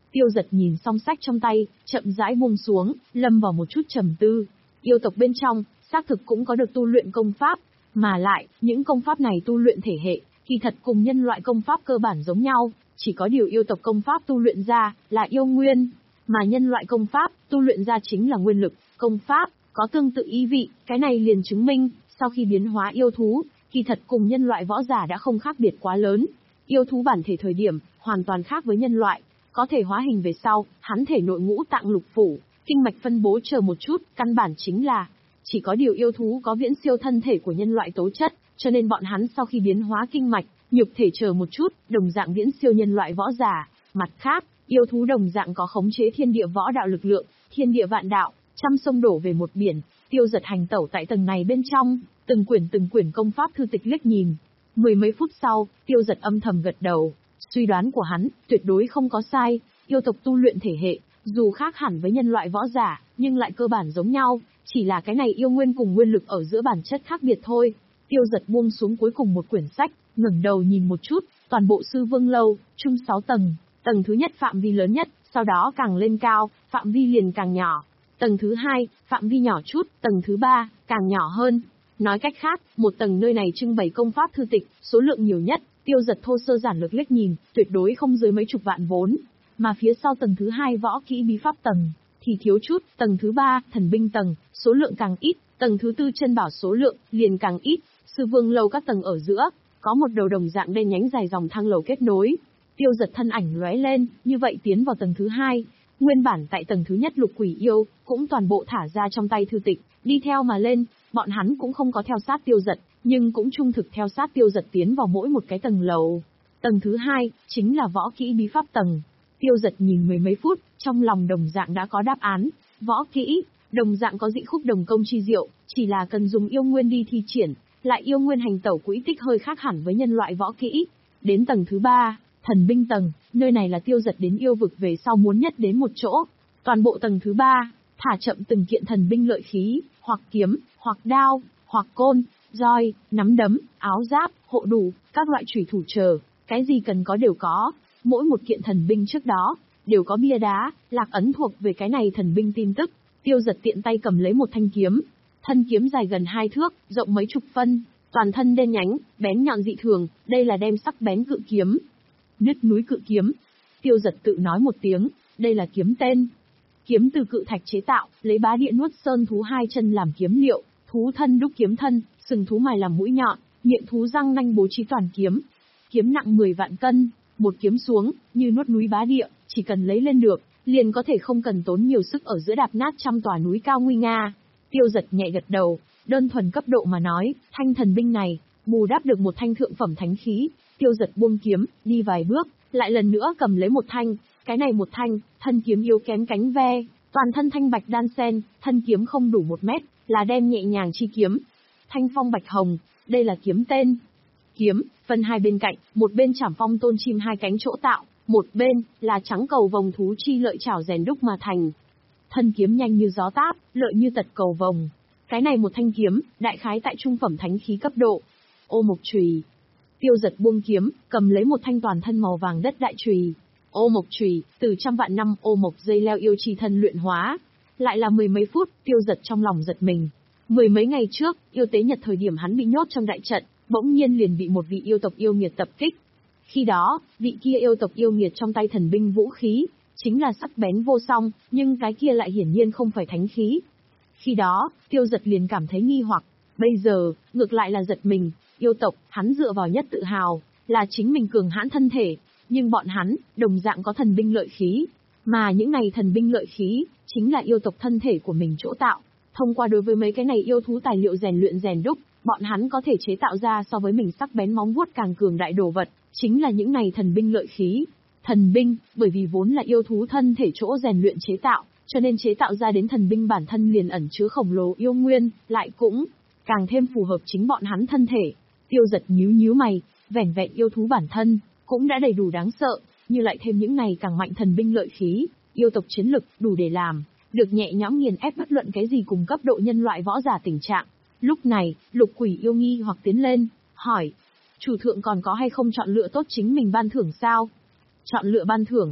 Tiêu Dật nhìn xong sách trong tay, chậm rãi buông xuống, lâm vào một chút trầm tư. Yêu tộc bên trong, xác thực cũng có được tu luyện công pháp, mà lại, những công pháp này tu luyện thể hệ, kỳ thật cùng nhân loại công pháp cơ bản giống nhau, chỉ có điều yêu tộc công pháp tu luyện ra là yêu nguyên, mà nhân loại công pháp tu luyện ra chính là nguyên lực. Công pháp có tương tự ý vị, cái này liền chứng minh, sau khi biến hóa yêu thú, kỳ thật cùng nhân loại võ giả đã không khác biệt quá lớn. Yêu thú bản thể thời điểm, hoàn toàn khác với nhân loại, có thể hóa hình về sau, hắn thể nội ngũ tạng lục phủ, kinh mạch phân bố chờ một chút, căn bản chính là, chỉ có điều yêu thú có viễn siêu thân thể của nhân loại tố chất, cho nên bọn hắn sau khi biến hóa kinh mạch, nhục thể chờ một chút, đồng dạng viễn siêu nhân loại võ giả. Mặt khác, yêu thú đồng dạng có khống chế thiên địa võ đạo lực lượng, thiên địa vạn đạo, trăm sông đổ về một biển. Tiêu Dật hành tẩu tại tầng này bên trong, từng quyển từng quyển công pháp thư tịch liếc nhìn. Mười mấy phút sau, Tiêu Dật âm thầm gật đầu, suy đoán của hắn tuyệt đối không có sai, yêu tộc tu luyện thể hệ, dù khác hẳn với nhân loại võ giả, nhưng lại cơ bản giống nhau, chỉ là cái này yêu nguyên cùng nguyên lực ở giữa bản chất khác biệt thôi. Tiêu Dật buông xuống cuối cùng một quyển sách, ngẩng đầu nhìn một chút, toàn bộ Sư Vương lâu, chung sáu tầng, tầng thứ nhất phạm vi lớn nhất, sau đó càng lên cao, phạm vi liền càng nhỏ. Tầng thứ hai, phạm vi nhỏ chút, tầng thứ ba, càng nhỏ hơn. Nói cách khác, một tầng nơi này trưng bày công pháp thư tịch, số lượng nhiều nhất, Tiêu Dật thô sơ giản lược liếc nhìn, tuyệt đối không dưới mấy chục vạn vốn. Mà phía sau tầng thứ hai võ kỹ bí pháp tầng, thì thiếu chút, tầng thứ ba, thần binh tầng, số lượng càng ít, tầng thứ tư chân bảo số lượng, liền càng ít. Sư Vương lâu các tầng ở giữa, có một đầu đồng dạng đen nhánh dài dòng thang lầu kết nối. Tiêu Dật thân ảnh lóe lên, như vậy tiến vào tầng thứ hai. Nguyên bản tại tầng thứ nhất lục quỷ yêu, cũng toàn bộ thả ra trong tay thư tịch, đi theo mà lên, bọn hắn cũng không có theo sát Tiêu Dật, nhưng cũng trung thực theo sát Tiêu Dật tiến vào mỗi một cái tầng lầu. Tầng thứ hai, chính là võ kỹ bí pháp tầng. Tiêu Dật nhìn mười mấy phút, trong lòng đồng dạng đã có đáp án, võ kỹ, đồng dạng có dị khúc đồng công chi diệu, chỉ là cần dùng yêu nguyên đi thi triển, lại yêu nguyên hành tẩu quỹ tích hơi khác hẳn với nhân loại võ kỹ. Đến tầng thứ ba, thần binh tầng, nơi này là Tiêu Dật đến yêu vực về sau muốn nhất đến một chỗ. Toàn bộ tầng thứ ba, thả chậm từng kiện thần binh lợi khí, hoặc kiếm, hoặc đao, hoặc côn, roi, nắm đấm, áo giáp, hộ đủ, các loại chủy thủ chờ, cái gì cần có đều có. Mỗi một kiện thần binh trước đó, đều có bia đá, lạc ấn thuộc về cái này thần binh tin tức. Tiêu Dật tiện tay cầm lấy một thanh kiếm. Thân kiếm dài gần hai thước, rộng mấy chục phân, toàn thân đen nhánh, bén nhọn dị thường, đây là đem sắc bén cự kiếm. Nứt núi cự kiếm. Tiêu Dật tự nói một tiếng, đây là kiếm tên. Kiếm từ cự thạch chế tạo, lấy bá địa nuốt sơn thú hai chân làm kiếm liệu, thú thân đúc kiếm thân, sừng thú mài làm mũi nhọn, miệng thú răng nanh bố trí toàn kiếm. Kiếm nặng mười vạn cân, một kiếm xuống, như nuốt núi bá địa, chỉ cần lấy lên được, liền có thể không cần tốn nhiều sức ở giữa đạp nát trăm tòa núi cao nguy nga. Tiêu Dật nhẹ gật đầu, đơn thuần cấp độ mà nói, thanh thần binh này, bù đắp được một thanh thượng phẩm thánh khí. Tiêu Dật buông kiếm, đi vài bước, lại lần nữa cầm lấy một thanh, cái này một thanh, thân kiếm yếu kém cánh ve, toàn thân thanh bạch đan sen, thân kiếm không đủ một mét, là đem nhẹ nhàng chi kiếm. Thanh phong bạch hồng, đây là kiếm tên. Kiếm, phân hai bên cạnh, một bên chảm phong tôn chim hai cánh chỗ tạo, một bên, là trắng cầu vồng thú chi lợi chảo rèn đúc mà thành. Thân kiếm nhanh như gió táp, lợi như tật cầu vồng. Cái này một thanh kiếm, đại khái tại trung phẩm thánh khí cấp độ. Ô mộc chùy. Tiêu Dật buông kiếm, cầm lấy một thanh toàn thân màu vàng đất đại chùy. Ô mộc chùy, từ trăm vạn năm ô mộc dây leo yêu chi thân luyện hóa. Lại là mười mấy phút, Tiêu Dật trong lòng giật mình. Mười mấy ngày trước, yêu tế nhật thời điểm hắn bị nhốt trong đại trận, bỗng nhiên liền bị một vị yêu tộc yêu nghiệt tập kích. Khi đó, vị kia yêu tộc yêu nghiệt trong tay thần binh vũ khí, chính là sắc bén vô song, nhưng cái kia lại hiển nhiên không phải thánh khí. Khi đó, Tiêu Dật liền cảm thấy nghi hoặc, bây giờ, ngược lại là giật mình, yêu tộc, hắn dựa vào nhất tự hào, là chính mình cường hãn thân thể, nhưng bọn hắn, đồng dạng có thần binh lợi khí, mà những này thần binh lợi khí, chính là yêu tộc thân thể của mình chỗ tạo. Thông qua đối với mấy cái này yêu thú tài liệu rèn luyện rèn đúc, bọn hắn có thể chế tạo ra so với mình sắc bén móng vuốt càng cường đại đồ vật, chính là những này thần binh lợi khí. Thần binh, bởi vì vốn là yêu thú thân thể chỗ rèn luyện chế tạo, cho nên chế tạo ra đến thần binh bản thân liền ẩn chứa khổng lồ yêu nguyên, lại cũng càng thêm phù hợp chính bọn hắn thân thể. Tiêu Dật nhíu nhíu mày, vẻn vẹn yêu thú bản thân cũng đã đầy đủ đáng sợ, như lại thêm những này càng mạnh thần binh lợi khí, yêu tộc chiến lực đủ để làm được nhẹ nhõm nghiền ép bất luận cái gì cùng cấp độ nhân loại võ giả tình trạng. Lúc này, Lục Quỷ yêu nghi hoặc tiến lên, hỏi: "Chủ thượng còn có hay không chọn lựa tốt chính mình ban thưởng sao?" Chọn lựa ban thưởng?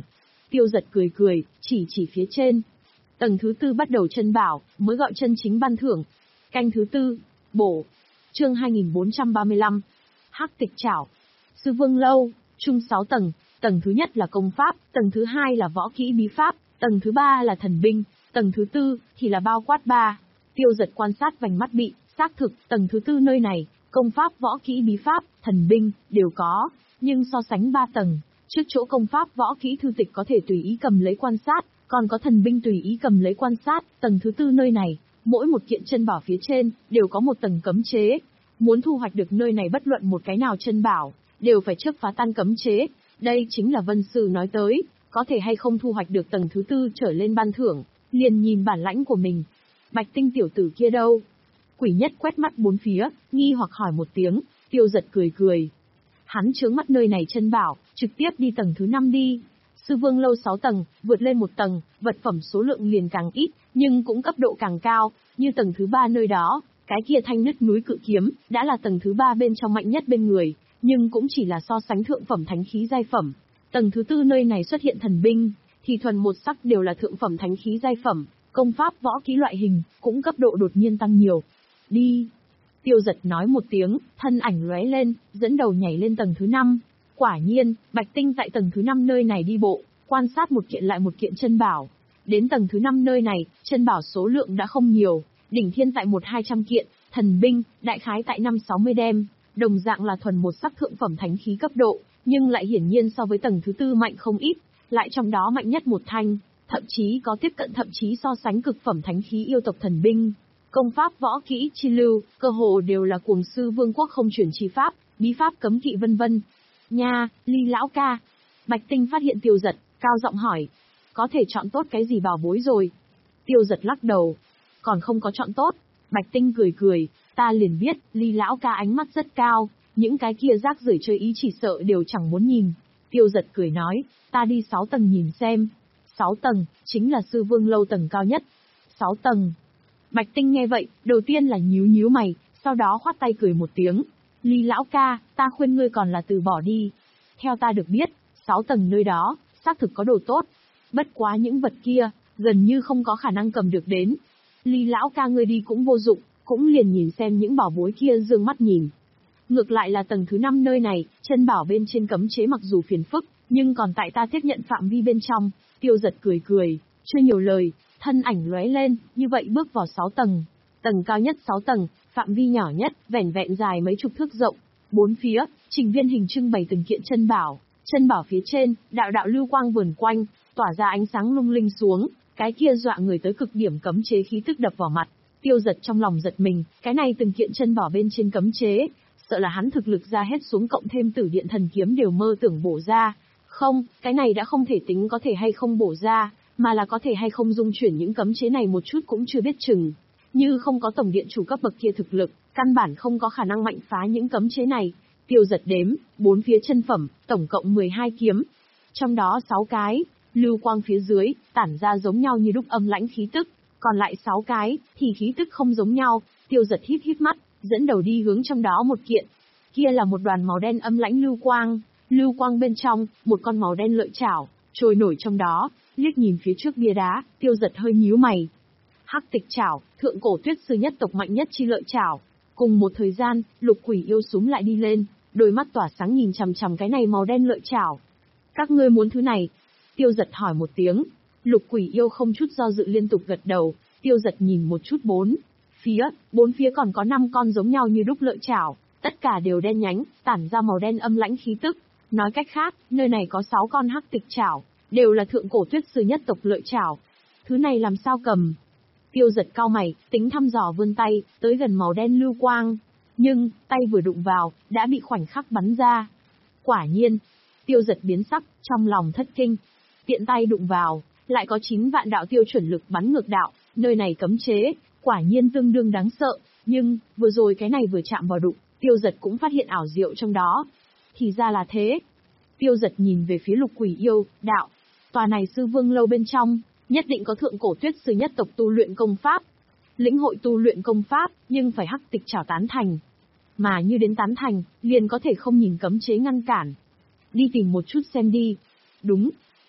Tiêu Giật cười cười, chỉ chỉ phía trên. Tầng thứ tư bắt đầu chân bảo, mới gọi chân chính ban thưởng. Canh thứ tư, bổ. Chương hai nghìn bốn trăm ba mươi lăm. Hắc Tịch Trảo. Sư Vương Lâu, chung sáu tầng, tầng thứ nhất là công pháp, tầng thứ hai là võ kỹ bí pháp, tầng thứ ba là thần binh, tầng thứ tư thì là bao quát ba. Tiêu Giật quan sát vành mắt bị, xác thực, tầng thứ tư nơi này, công pháp, võ kỹ bí pháp, thần binh đều có, nhưng so sánh ba tầng, trước chỗ công pháp, võ kỹ thư tịch có thể tùy ý cầm lấy quan sát, còn có thần binh tùy ý cầm lấy quan sát, tầng thứ tư nơi này, mỗi một kiện chân bảo phía trên đều có một tầng cấm chế. Muốn thu hoạch được nơi này bất luận một cái nào chân bảo, đều phải trước phá tan cấm chế. Đây chính là Vân Sư nói tới, có thể hay không thu hoạch được tầng thứ tư trở lên ban thưởng, liền nhìn bản lãnh của mình. Bạch Tinh tiểu tử kia đâu? Quỷ Nhất quét mắt bốn phía, nghi hoặc hỏi một tiếng. Tiêu Giật cười cười. Hắn chướng mắt nơi này chân bảo, trực tiếp đi tầng thứ năm đi. Sư Vương Lâu sáu tầng, vượt lên một tầng, vật phẩm số lượng liền càng ít, nhưng cũng cấp độ càng cao, như tầng thứ ba nơi đó, cái kia thanh nứt núi cự kiếm, đã là tầng thứ ba bên trong mạnh nhất bên người, nhưng cũng chỉ là so sánh thượng phẩm thánh khí giai phẩm. Tầng thứ tư nơi này xuất hiện thần binh, thì thuần một sắc đều là thượng phẩm thánh khí giai phẩm, công pháp võ kỹ loại hình, cũng cấp độ đột nhiên tăng nhiều. Đi. Tiêu Giật nói một tiếng, thân ảnh lóe lên, dẫn đầu nhảy lên tầng thứ năm. Quả nhiên, Bạch Tinh tại tầng thứ năm nơi này đi bộ, quan sát một kiện lại một kiện chân bảo. Đến tầng thứ năm nơi này, chân bảo số lượng đã không nhiều, đỉnh thiên tại một hai trăm kiện, thần binh, đại khái tại năm sáu mươi đem, đồng dạng là thuần một sắc thượng phẩm thánh khí cấp độ, nhưng lại hiển nhiên so với tầng thứ tư mạnh không ít, lại trong đó mạnh nhất một thanh, thậm chí có tiếp cận thậm chí so sánh cực phẩm thánh khí yêu tộc thần binh. Công pháp võ kỹ chi lưu, cơ hồ đều là cuồng sư vương quốc không chuyển chi pháp, bí pháp cấm kỵ vân vân. Nha, Ly lão ca. Bạch Tinh phát hiện Tiêu Giật, cao giọng hỏi. Có thể chọn tốt cái gì bảo bối rồi? Tiêu Giật lắc đầu. Còn không có chọn tốt. Bạch Tinh cười cười, ta liền biết, Ly lão ca ánh mắt rất cao, những cái kia rác rưởi chơi ý chỉ sợ đều chẳng muốn nhìn. Tiêu Giật cười nói, ta đi sáu tầng nhìn xem. Sáu tầng, chính là Sư Vương Lâu tầng cao nhất. Sáu tầng. Bạch Tinh nghe vậy, đầu tiên là nhíu nhíu mày, sau đó khoát tay cười một tiếng. Ly lão ca, ta khuyên ngươi còn là từ bỏ đi. Theo ta được biết, sáu tầng nơi đó, xác thực có đồ tốt. Bất quá những vật kia, gần như không có khả năng cầm được đến. Ly lão ca ngươi đi cũng vô dụng, cũng liền nhìn xem những bảo bối kia dương mắt nhìn. Ngược lại là tầng thứ năm nơi này, chân bảo bên trên cấm chế mặc dù phiền phức, nhưng còn tại ta tiếp nhận phạm vi bên trong. Tiêu Giật cười cười, chưa nhiều lời, thân ảnh lóe lên, như vậy bước vào sáu tầng. Tầng cao nhất sáu tầng, phạm vi nhỏ nhất, vẻn vẹn dài mấy chục thước rộng. Bốn phía, trình viên hình trưng bày từng kiện chân bảo, chân bảo phía trên, đạo đạo lưu quang vờn quanh, tỏa ra ánh sáng lung linh xuống, cái kia dọa người tới cực điểm cấm chế khí tức đập vào mặt. Tiêu Giật trong lòng giật mình, cái này từng kiện chân bảo bên trên cấm chế, sợ là hắn thực lực ra hết xuống cộng thêm Tử Điện Thần Kiếm đều mơ tưởng bổ ra. Không, cái này đã không thể tính có thể hay không bổ ra, mà là có thể hay không dung chuyển những cấm chế này một chút cũng chưa biết chừng. Như không có tổng điện chủ cấp bậc kia thực lực, căn bản không có khả năng mạnh phá những cấm chế này. Tiêu Giật đếm, bốn phía chân phẩm, tổng cộng mười hai kiếm. Trong đó sáu cái, lưu quang phía dưới, tản ra giống nhau như đúc âm lãnh khí tức. Còn lại sáu cái, thì khí tức không giống nhau. Tiêu Giật híp híp mắt, dẫn đầu đi hướng trong đó một kiện. Kia là một đoàn màu đen âm lãnh lưu quang. Lưu quang bên trong, một con màu đen lợi chảo, trôi nổi trong đó. Liếc nhìn phía trước bia đá, Tiêu Giật hơi nhíu mày. Hắc Tịch Trảo, thượng cổ tuyết sư nhất tộc mạnh nhất chi lợi chảo. Cùng một thời gian, Lục Quỷ Yêu súm lại đi lên, đôi mắt tỏa sáng nhìn chằm chằm cái này màu đen lợi chảo. Các ngươi muốn thứ này? Tiêu Giật hỏi một tiếng. Lục Quỷ Yêu không chút do dự liên tục gật đầu. Tiêu Giật nhìn một chút bốn phía, bốn phía còn có năm con giống nhau như đúc lợi chảo, tất cả đều đen nhánh, tản ra màu đen âm lãnh khí tức. Nói cách khác, nơi này có sáu con Hắc Tịch Trảo, đều là thượng cổ tuyết sư nhất tộc lợi chảo. Thứ này làm sao cầm? Tiêu Giật cau mày, tính thăm dò vươn tay, tới gần màu đen lưu quang. Nhưng, tay vừa đụng vào, đã bị khoảnh khắc bắn ra. Quả nhiên, Tiêu Giật biến sắc, trong lòng thất kinh. Tiện tay đụng vào, lại có chín vạn đạo tiêu chuẩn lực bắn ngược đạo, nơi này cấm chế, quả nhiên tương đương đáng sợ. Nhưng, vừa rồi cái này vừa chạm vào đụng, Tiêu Giật cũng phát hiện ảo diệu trong đó. Thì ra là thế. Tiêu Giật nhìn về phía Lục Quỷ Yêu, đạo. Tòa này Sư Vương Lâu bên trong, nhất định có thượng cổ tuyết sư nhất tộc tu luyện công pháp. Lĩnh hội tu luyện công pháp, nhưng phải Hắc Tịch Trảo tán thành. Mà như đến tán thành, liền có thể không nhìn cấm chế ngăn cản. Đi tìm một chút xem đi. Đúng.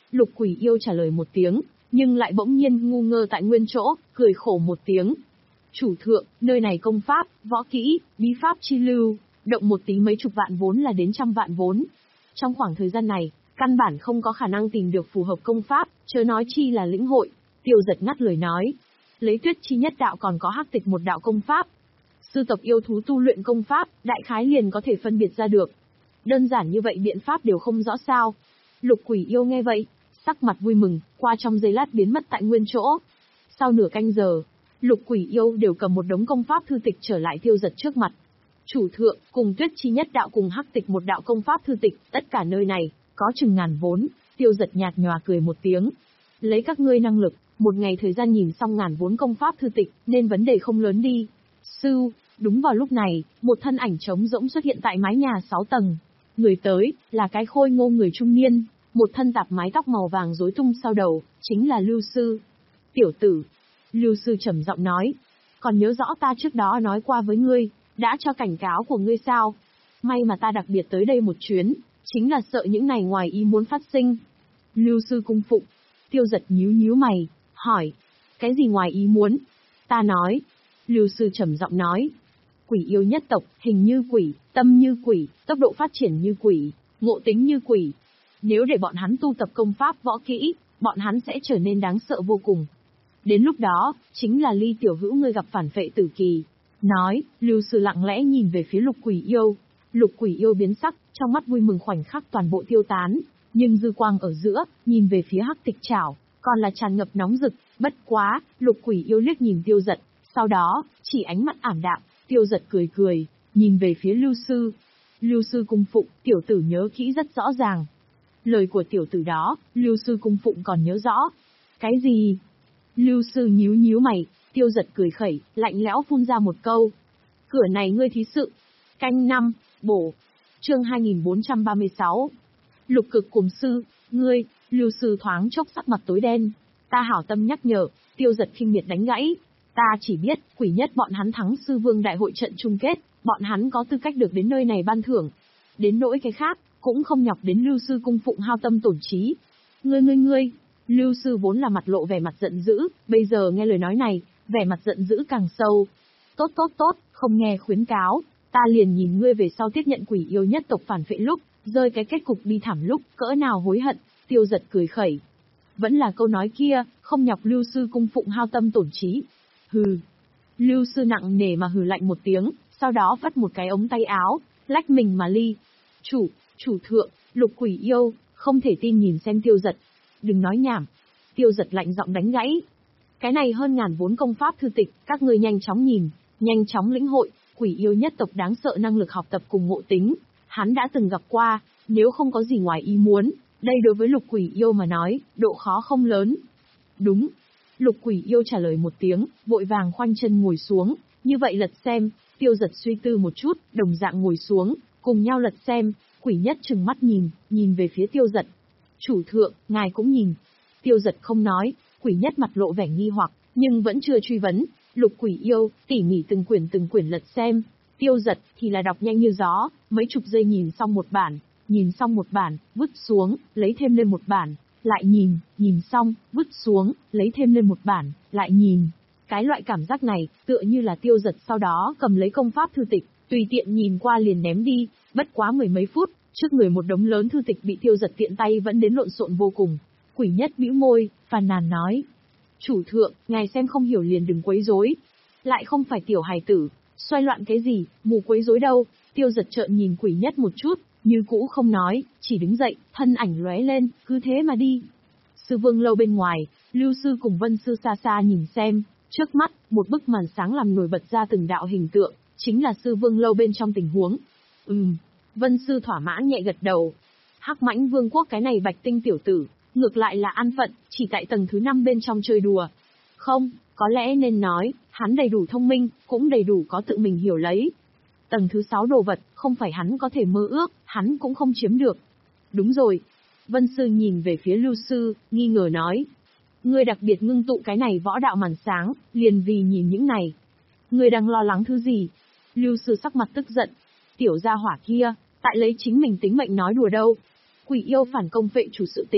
Lục Quỷ Yêu trả lời một tiếng, nhưng lại bỗng nhiên ngu ngơ tại nguyên chỗ, cười khổ một tiếng. Chủ thượng, nơi này công pháp, võ kỹ, bí pháp chi lưu, động một tí mấy chục vạn vốn là đến trăm vạn vốn. Trong khoảng thời gian này, căn bản không có khả năng tìm được phù hợp công pháp, chớ nói chi là lĩnh hội. Tiêu Giật ngắt lời nói. Lấy Tuyết Chi Nhất Đạo còn có Hắc Tịch một đạo công pháp. Sư tộc yêu thú tu luyện công pháp, đại khái liền có thể phân biệt ra được. Đơn giản như vậy biện pháp đều không rõ sao. Lục Quỷ Yêu nghe vậy, sắc mặt vui mừng, qua trong giây lát biến mất tại nguyên chỗ. Sau nửa canh giờ, Lục Quỷ Yêu đều cầm một đống công pháp thư tịch trở lại Tiêu Giật trước mặt. Chủ thượng, cùng Tuyết Chi Nhất Đạo cùng Hắc Tịch một đạo công pháp thư tịch, tất cả nơi này, có chừng ngàn vốn. Tiêu Giật nhạt nhòa cười một tiếng. Lấy các ngươi năng lực, một ngày thời gian nhìn xong ngàn vốn công pháp thư tịch, nên vấn đề không lớn đi. Sư, đúng vào lúc này, một thân ảnh trống rỗng xuất hiện tại mái nhà sáu tầng. Người tới, là cái khôi ngô người trung niên, một thân tạp mái tóc màu vàng rối tung sau đầu, chính là Lưu Sư. Tiểu tử, Lưu Sư trầm giọng nói, còn nhớ rõ ta trước đó nói qua với ngươi, đã cho cảnh cáo của ngươi sao? May mà ta đặc biệt tới đây một chuyến, chính là sợ những này ngoài ý muốn phát sinh. Lưu Sư cung phụng. Tiêu Giật nhíu nhíu mày, hỏi, cái gì ngoài ý muốn? Ta nói. Lưu Sư trầm giọng nói, quỷ yêu nhất tộc, hình như quỷ, tâm như quỷ, tốc độ phát triển như quỷ, ngộ tính như quỷ. Nếu để bọn hắn tu tập công pháp võ kỹ, bọn hắn sẽ trở nên đáng sợ vô cùng. Đến lúc đó, chính là Ly tiểu hữu ngươi gặp phản phệ tử kỳ. Nói, Lưu Sư lặng lẽ nhìn về phía Lục Quỷ Yêu. Lục Quỷ Yêu biến sắc, trong mắt vui mừng khoảnh khắc toàn bộ tiêu tán, nhưng dư quang ở giữa, nhìn về phía Hắc Tịch Trảo, còn là tràn ngập nóng rực. Bất quá, Lục Quỷ Yêu liếc nhìn Tiêu Giật, sau đó, chỉ ánh mắt ảm đạm. Tiêu Giật cười cười, nhìn về phía Lưu Sư. Lưu Sư cung phụng, tiểu tử nhớ kỹ rất rõ ràng. Lời của tiểu tử đó, Lưu Sư cung phụng còn nhớ rõ. Cái gì? Lưu Sư nhíu nhíu mày. Tiêu Giật cười khẩy, lạnh lẽo phun ra một câu. Cửa này ngươi thí sự. Canh năm, bổ. Chương hai nghìn bốn trăm ba mươi sáu. Lục Cực Cùng Sư, ngươi. Lưu Sư thoáng chốc sắc mặt tối đen. Ta hảo tâm nhắc nhở. Tiêu Giật khinh miệt đánh gãy. Ta chỉ biết, quỷ nhất bọn hắn thắng sư vương đại hội trận chung kết, bọn hắn có tư cách được đến nơi này ban thưởng. Đến nỗi cái khác, cũng không nhọc đến Lưu Sư cung phụng hao tâm tổn trí. Ngươi ngươi ngươi, Lưu Sư vốn là mặt lộ vẻ mặt giận dữ, bây giờ nghe lời nói này, vẻ mặt giận dữ càng sâu. Tốt tốt tốt, không nghe khuyến cáo, ta liền nhìn ngươi về sau tiếp nhận quỷ yêu nhất tộc phản phệ lúc, rơi cái kết cục đi thảm lúc, cỡ nào hối hận. Tiêu Giật cười khẩy. Vẫn là câu nói kia, không nhọc Lưu Sư cung phụng hao tâm tổn trí. Hừ. Lưu Sư nặng nề mà hừ lạnh một tiếng, sau đó vắt một cái ống tay áo, lách mình mà ly. Chủ, chủ thượng, Lục Quỷ Yêu, không thể tin nhìn xem Tiêu Giật. Đừng nói nhảm. Tiêu Giật lạnh giọng đánh gãy. Cái này hơn ngàn vốn công pháp thư tịch, các ngươi nhanh chóng nhìn, nhanh chóng lĩnh hội, quỷ yêu nhất tộc đáng sợ năng lực học tập cùng ngộ tính. Hắn đã từng gặp qua, nếu không có gì ngoài ý muốn, đây đối với Lục Quỷ Yêu mà nói, độ khó không lớn. Đúng. Lục Quỷ Yêu trả lời một tiếng, vội vàng khoanh chân ngồi xuống, như vậy lật xem. Tiêu Giật suy tư một chút, đồng dạng ngồi xuống, cùng nhau lật xem. Quỷ nhất trừng mắt nhìn, nhìn về phía Tiêu Giật. Chủ thượng, ngài cũng nhìn. Tiêu Giật không nói, quỷ nhất mặt lộ vẻ nghi hoặc, nhưng vẫn chưa truy vấn. Lục Quỷ Yêu, tỉ mỉ từng quyển từng quyển lật xem. Tiêu Giật, thì là đọc nhanh như gió, mấy chục giây nhìn xong một bản, nhìn xong một bản, vứt xuống, lấy thêm lên một bản, lại nhìn, nhìn xong, vứt xuống, lấy thêm lên một bản, lại nhìn. Cái loại cảm giác này, tựa như là Tiêu Giật sau đó cầm lấy công pháp thư tịch, tùy tiện nhìn qua liền ném đi, bất quá mười mấy phút, trước người một đống lớn thư tịch bị Tiêu Giật tiện tay vẫn đến lộn xộn vô cùng. Quỷ nhất bĩu môi, phàn nàn nói. Chủ thượng, ngài xem không hiểu liền đừng quấy rối. Lại không phải tiểu hài tử, xoay loạn cái gì, mù quấy rối đâu. Tiêu Giật trợn nhìn quỷ nhất một chút, như cũ không nói, chỉ đứng dậy, thân ảnh lóe lên, cứ thế mà đi. Sư Vương lâu bên ngoài, Lưu Sư cùng Vân Sư xa xa nhìn xem, trước mắt, một bức màn sáng làm nổi bật ra từng đạo hình tượng, chính là Sư Vương lâu bên trong tình huống. Ừm, Vân Sư thỏa mãn nhẹ gật đầu. Hắc Mãnh Vương quốc cái này bạch tinh tiểu tử, ngược lại là an phận, chỉ tại tầng thứ năm bên trong chơi đùa. Không, có lẽ nên nói, hắn đầy đủ thông minh, cũng đầy đủ có tự mình hiểu lấy. Tầng thứ sáu đồ vật, không phải hắn có thể mơ ước, hắn cũng không chiếm được. Đúng rồi. Vân Sư nhìn về phía Lưu Sư, nghi ngờ nói. Ngươi đặc biệt ngưng tụ cái này võ đạo màn sáng, liền vì nhìn những này. Ngươi đang lo lắng thứ gì? Lưu Sư sắc mặt tức giận. Tiểu gia hỏa kia, tại lấy chính mình tính mệnh nói đùa đâu. Quỷ yêu phản công vệ chủ sự tình.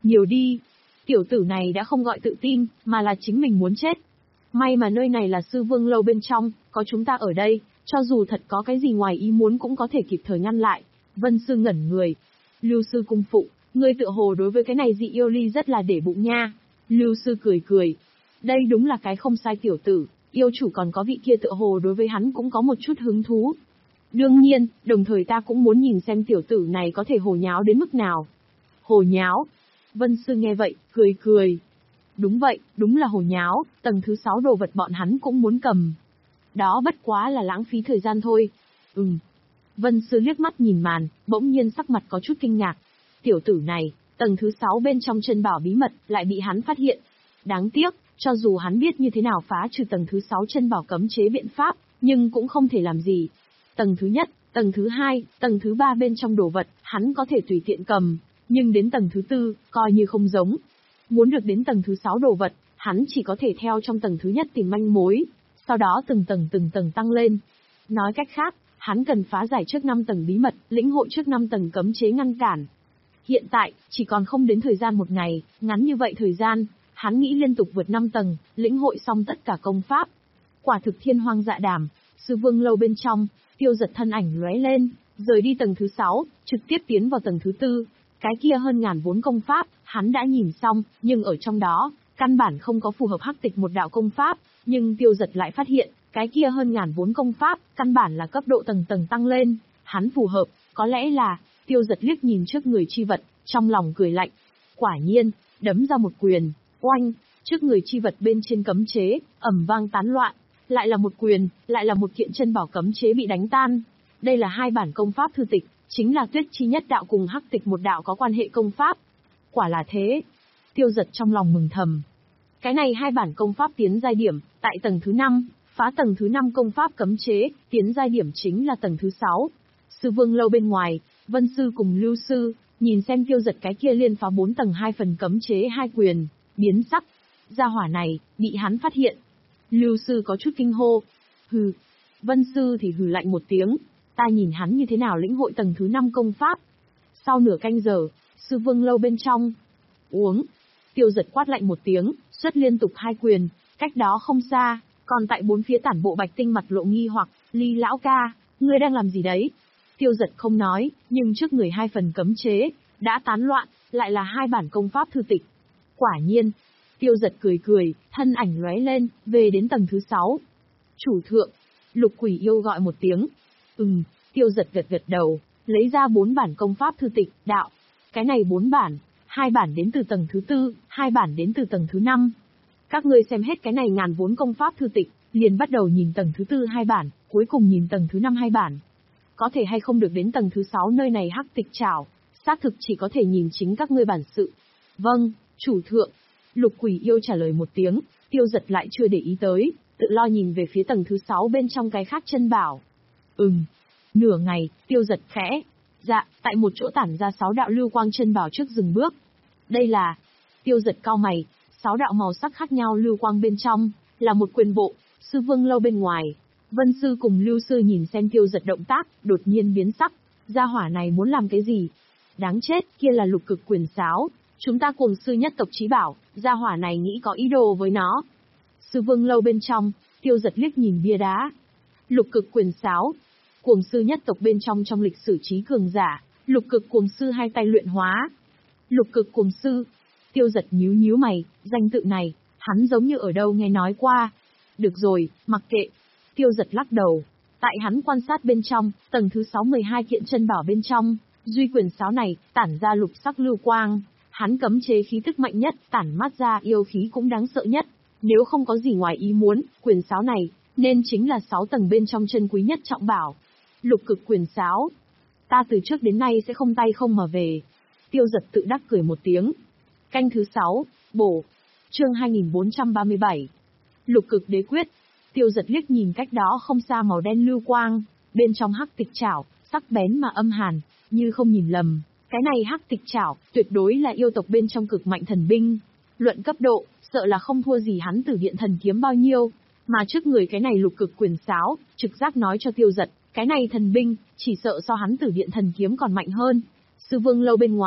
Nhiều đi. Tiểu tử này đã không gọi tự tin, mà là chính mình muốn chết. May mà nơi này là sư vương lâu bên trong, có chúng ta ở đây, cho dù thật có cái gì ngoài ý muốn cũng có thể kịp thời ngăn lại. Vân Sư ngẩn người. Lưu sư cung phụ, ngươi tựa hồ đối với cái này dị yêu ly rất là để bụng nha. Lưu sư cười cười. Đây đúng là cái không sai tiểu tử, yêu chủ còn có vị kia tựa hồ đối với hắn cũng có một chút hứng thú. Đương nhiên, đồng thời ta cũng muốn nhìn xem tiểu tử này có thể hồ nháo đến mức nào. Hồ nháo? Vân Sư nghe vậy, cười cười. Đúng vậy, đúng là hồ nháo, tầng thứ sáu đồ vật bọn hắn cũng muốn cầm. Đó bất quá là lãng phí thời gian thôi. Ừm. Vân Sư liếc mắt nhìn màn, bỗng nhiên sắc mặt có chút kinh ngạc. Tiểu tử này, tầng thứ sáu bên trong chân bảo bí mật, lại bị hắn phát hiện. Đáng tiếc, cho dù hắn biết như thế nào phá trừ tầng thứ sáu chân bảo cấm chế biện pháp, nhưng cũng không thể làm gì. Tầng thứ nhất, tầng thứ hai, tầng thứ ba bên trong đồ vật, hắn có thể tùy tiện cầm, nhưng đến tầng thứ tư, coi như không giống. Muốn được đến tầng thứ sáu đồ vật, hắn chỉ có thể theo trong tầng thứ nhất tìm manh mối, sau đó từng tầng từng tầng tăng lên. Nói cách khác, hắn cần phá giải trước năm tầng bí mật, lĩnh hội trước năm tầng cấm chế ngăn cản. Hiện tại, chỉ còn không đến thời gian một ngày, ngắn như vậy thời gian, hắn nghĩ liên tục vượt năm tầng, lĩnh hội xong tất cả công pháp. Quả thực thiên hoang dạ đàm, sư vương lâu bên trong, Tiêu Giật thân ảnh lóe lên, rời đi tầng thứ sáu, trực tiếp tiến vào tầng thứ tư. Cái kia hơn ngàn vốn công pháp, hắn đã nhìn xong, nhưng ở trong đó, căn bản không có phù hợp hắc tịch một đạo công pháp, nhưng Tiêu Giật lại phát hiện, cái kia hơn ngàn vốn công pháp, căn bản là cấp độ tầng tầng tăng lên, hắn phù hợp, có lẽ là, Tiêu Giật liếc nhìn trước người chi vật, trong lòng cười lạnh. Quả nhiên, đấm ra một quyền, oanh, trước người chi vật bên trên cấm chế, ầm vang tán loạn, lại là một quyền, lại là một kiện chân bảo cấm chế bị đánh tan. Đây là hai bản công pháp thư tịch, chính là Tuyết Chi Nhất Đạo cùng Hắc Tịch một đạo có quan hệ công pháp. Quả là thế. Tiêu Giật trong lòng mừng thầm. Cái này hai bản công pháp tiến giai điểm, tại tầng thứ năm, phá tầng thứ năm công pháp cấm chế, tiến giai điểm chính là tầng thứ sáu. Sư vương lâu bên ngoài, Vân Sư cùng Lưu Sư, nhìn xem Tiêu Giật cái kia liên phá bốn tầng hai phần cấm chế hai quyền, biến sắc. Gia hỏa này, bị hắn phát hiện. Lưu Sư có chút kinh hô. Hừ. Vân Sư thì hừ lạnh một tiếng. Ta nhìn hắn như thế nào lĩnh hội tầng thứ năm công pháp. Sau nửa canh giờ, sư vương lâu bên trong. Uống. Tiêu Giật quát lạnh một tiếng, xuất liên tục hai quyền, cách đó không xa, còn tại bốn phía tản bộ Bạch Tinh mặt lộ nghi hoặc, Ly lão ca, ngươi đang làm gì đấy? Tiêu Giật không nói, nhưng trước người hai phần cấm chế, đã tán loạn, lại là hai bản công pháp thư tịch. Quả nhiên. Tiêu Giật cười cười, thân ảnh lóe lên, về đến tầng thứ sáu. Chủ thượng. Lục Quỷ Yêu gọi một tiếng. Ừm, Tiêu Giật gật gật đầu, lấy ra bốn bản công pháp thư tịch, đạo. Cái này bốn bản, hai bản đến từ tầng thứ tư, hai bản đến từ tầng thứ năm. Các ngươi xem hết cái này ngàn vốn công pháp thư tịch, liền bắt đầu nhìn tầng thứ tư hai bản, cuối cùng nhìn tầng thứ năm hai bản. Có thể hay không được đến tầng thứ sáu nơi này hắc tịch trảo, xác thực chỉ có thể nhìn chính các ngươi bản sự. Vâng, chủ thượng. Lục Quỷ Yêu trả lời một tiếng, Tiêu Giật lại chưa để ý tới, tự lo nhìn về phía tầng thứ sáu bên trong cái khác chân bảo. Ừm. Nửa ngày, Tiêu Giật khẽ. Dạ, tại một chỗ tản ra sáu đạo lưu quang chân bảo trước dừng bước. Đây là. Tiêu Giật cau mày, sáu đạo màu sắc khác nhau lưu quang bên trong, là một quyền bộ, sư vương lâu bên ngoài. Vân Sư cùng Lưu Sư nhìn xem Tiêu Giật động tác, đột nhiên biến sắc. Gia hỏa này muốn làm cái gì? Đáng chết, kia là lục cực quyền sáo. Chúng ta Cuồng Sư nhất tộc chí bảo, gia hỏa này nghĩ có ý đồ với nó. Sư vương lâu bên trong, Tiêu Giật liếc nhìn bia đá. Lục cực quyền sáo. Cuồng Sư nhất tộc bên trong trong lịch sử trí cường giả, lục cực cuồng sư hai tay luyện hóa. Lục cực cuồng sư. Tiêu Giật nhíu nhíu mày, danh tự này, hắn giống như ở đâu nghe nói qua. Được rồi, mặc kệ. Tiêu Giật lắc đầu. Tại hắn quan sát bên trong, tầng thứ sáu mười hai kiện chân bảo bên trong, duy quyền sáo này, tản ra lục sắc lưu quang. Hắn cấm chế khí tức mạnh nhất, tản mát ra yêu khí cũng đáng sợ nhất. Nếu không có gì ngoài ý muốn, quyền sáo này, nên chính là sáu tầng bên trong chân quý nhất trọng bảo. Lục cực quyền sáo. Ta từ trước đến nay sẽ không tay không mà về. Tiêu Giật tự đắc cười một tiếng. Canh thứ sáu, bổ. Chương hai nghìn bốn trăm ba mươi bảy. Lục cực đế quyết. Tiêu Giật liếc nhìn cách đó không xa màu đen lưu quang, bên trong hắc tịch trảo, sắc bén mà âm hàn, như không nhìn lầm, cái này hắc tịch trảo, tuyệt đối là yêu tộc bên trong cực mạnh thần binh. Luận cấp độ, sợ là không thua gì hắn Tử Điện thần kiếm bao nhiêu, mà trước người cái này lục cực quyền sáo, trực giác nói cho Tiêu Giật, cái này thần binh, chỉ sợ so hắn Tử Điện thần kiếm còn mạnh hơn. Sư vương lâu bên ngoài,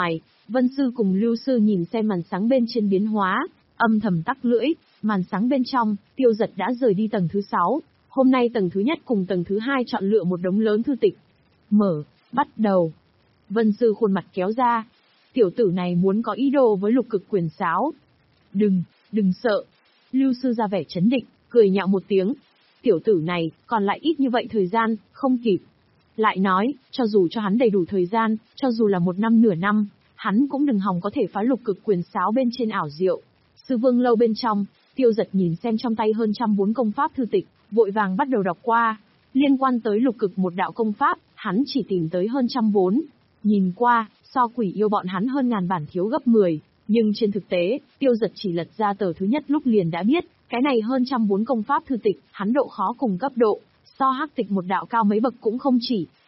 Vân Sư cùng Lưu Sư nhìn xem màn sáng bên trên biến hóa, âm thầm tắc lưỡi, màn sáng bên trong, Tiêu Giật đã rời đi tầng thứ sáu. Hôm nay tầng thứ nhất cùng tầng thứ hai chọn lựa một đống lớn thư tịch. Mở, bắt đầu. Vân Sư khuôn mặt kéo ra. Tiểu tử này muốn có ý đồ với lục cực quyền sáo. Đừng, đừng sợ. Lưu Sư ra vẻ chấn định, cười nhạo một tiếng. Tiểu tử này, còn lại ít như vậy thời gian, không kịp. Lại nói, cho dù cho hắn đầy đủ thời gian, cho dù là một năm nửa năm, hắn cũng đừng hòng có thể phá lục cực quyền sáo bên trên ảo diệu. Sư Vương lâu bên trong, Tiêu Giật nhìn xem trong tay hơn trăm bốn công pháp thư tịch, vội vàng bắt đầu đọc qua. Liên quan tới lục cực một đạo công pháp, hắn chỉ tìm tới hơn trăm bốn. Nhìn qua, so quỷ yêu bọn hắn hơn ngàn bản thiếu gấp mười, nhưng trên thực tế, Tiêu Giật chỉ lật ra tờ thứ nhất lúc liền đã biết, cái này hơn trăm bốn công pháp thư tịch, hắn độ khó cùng cấp độ, so hắc tịch một đạo cao mấy bậc cũng không chỉ.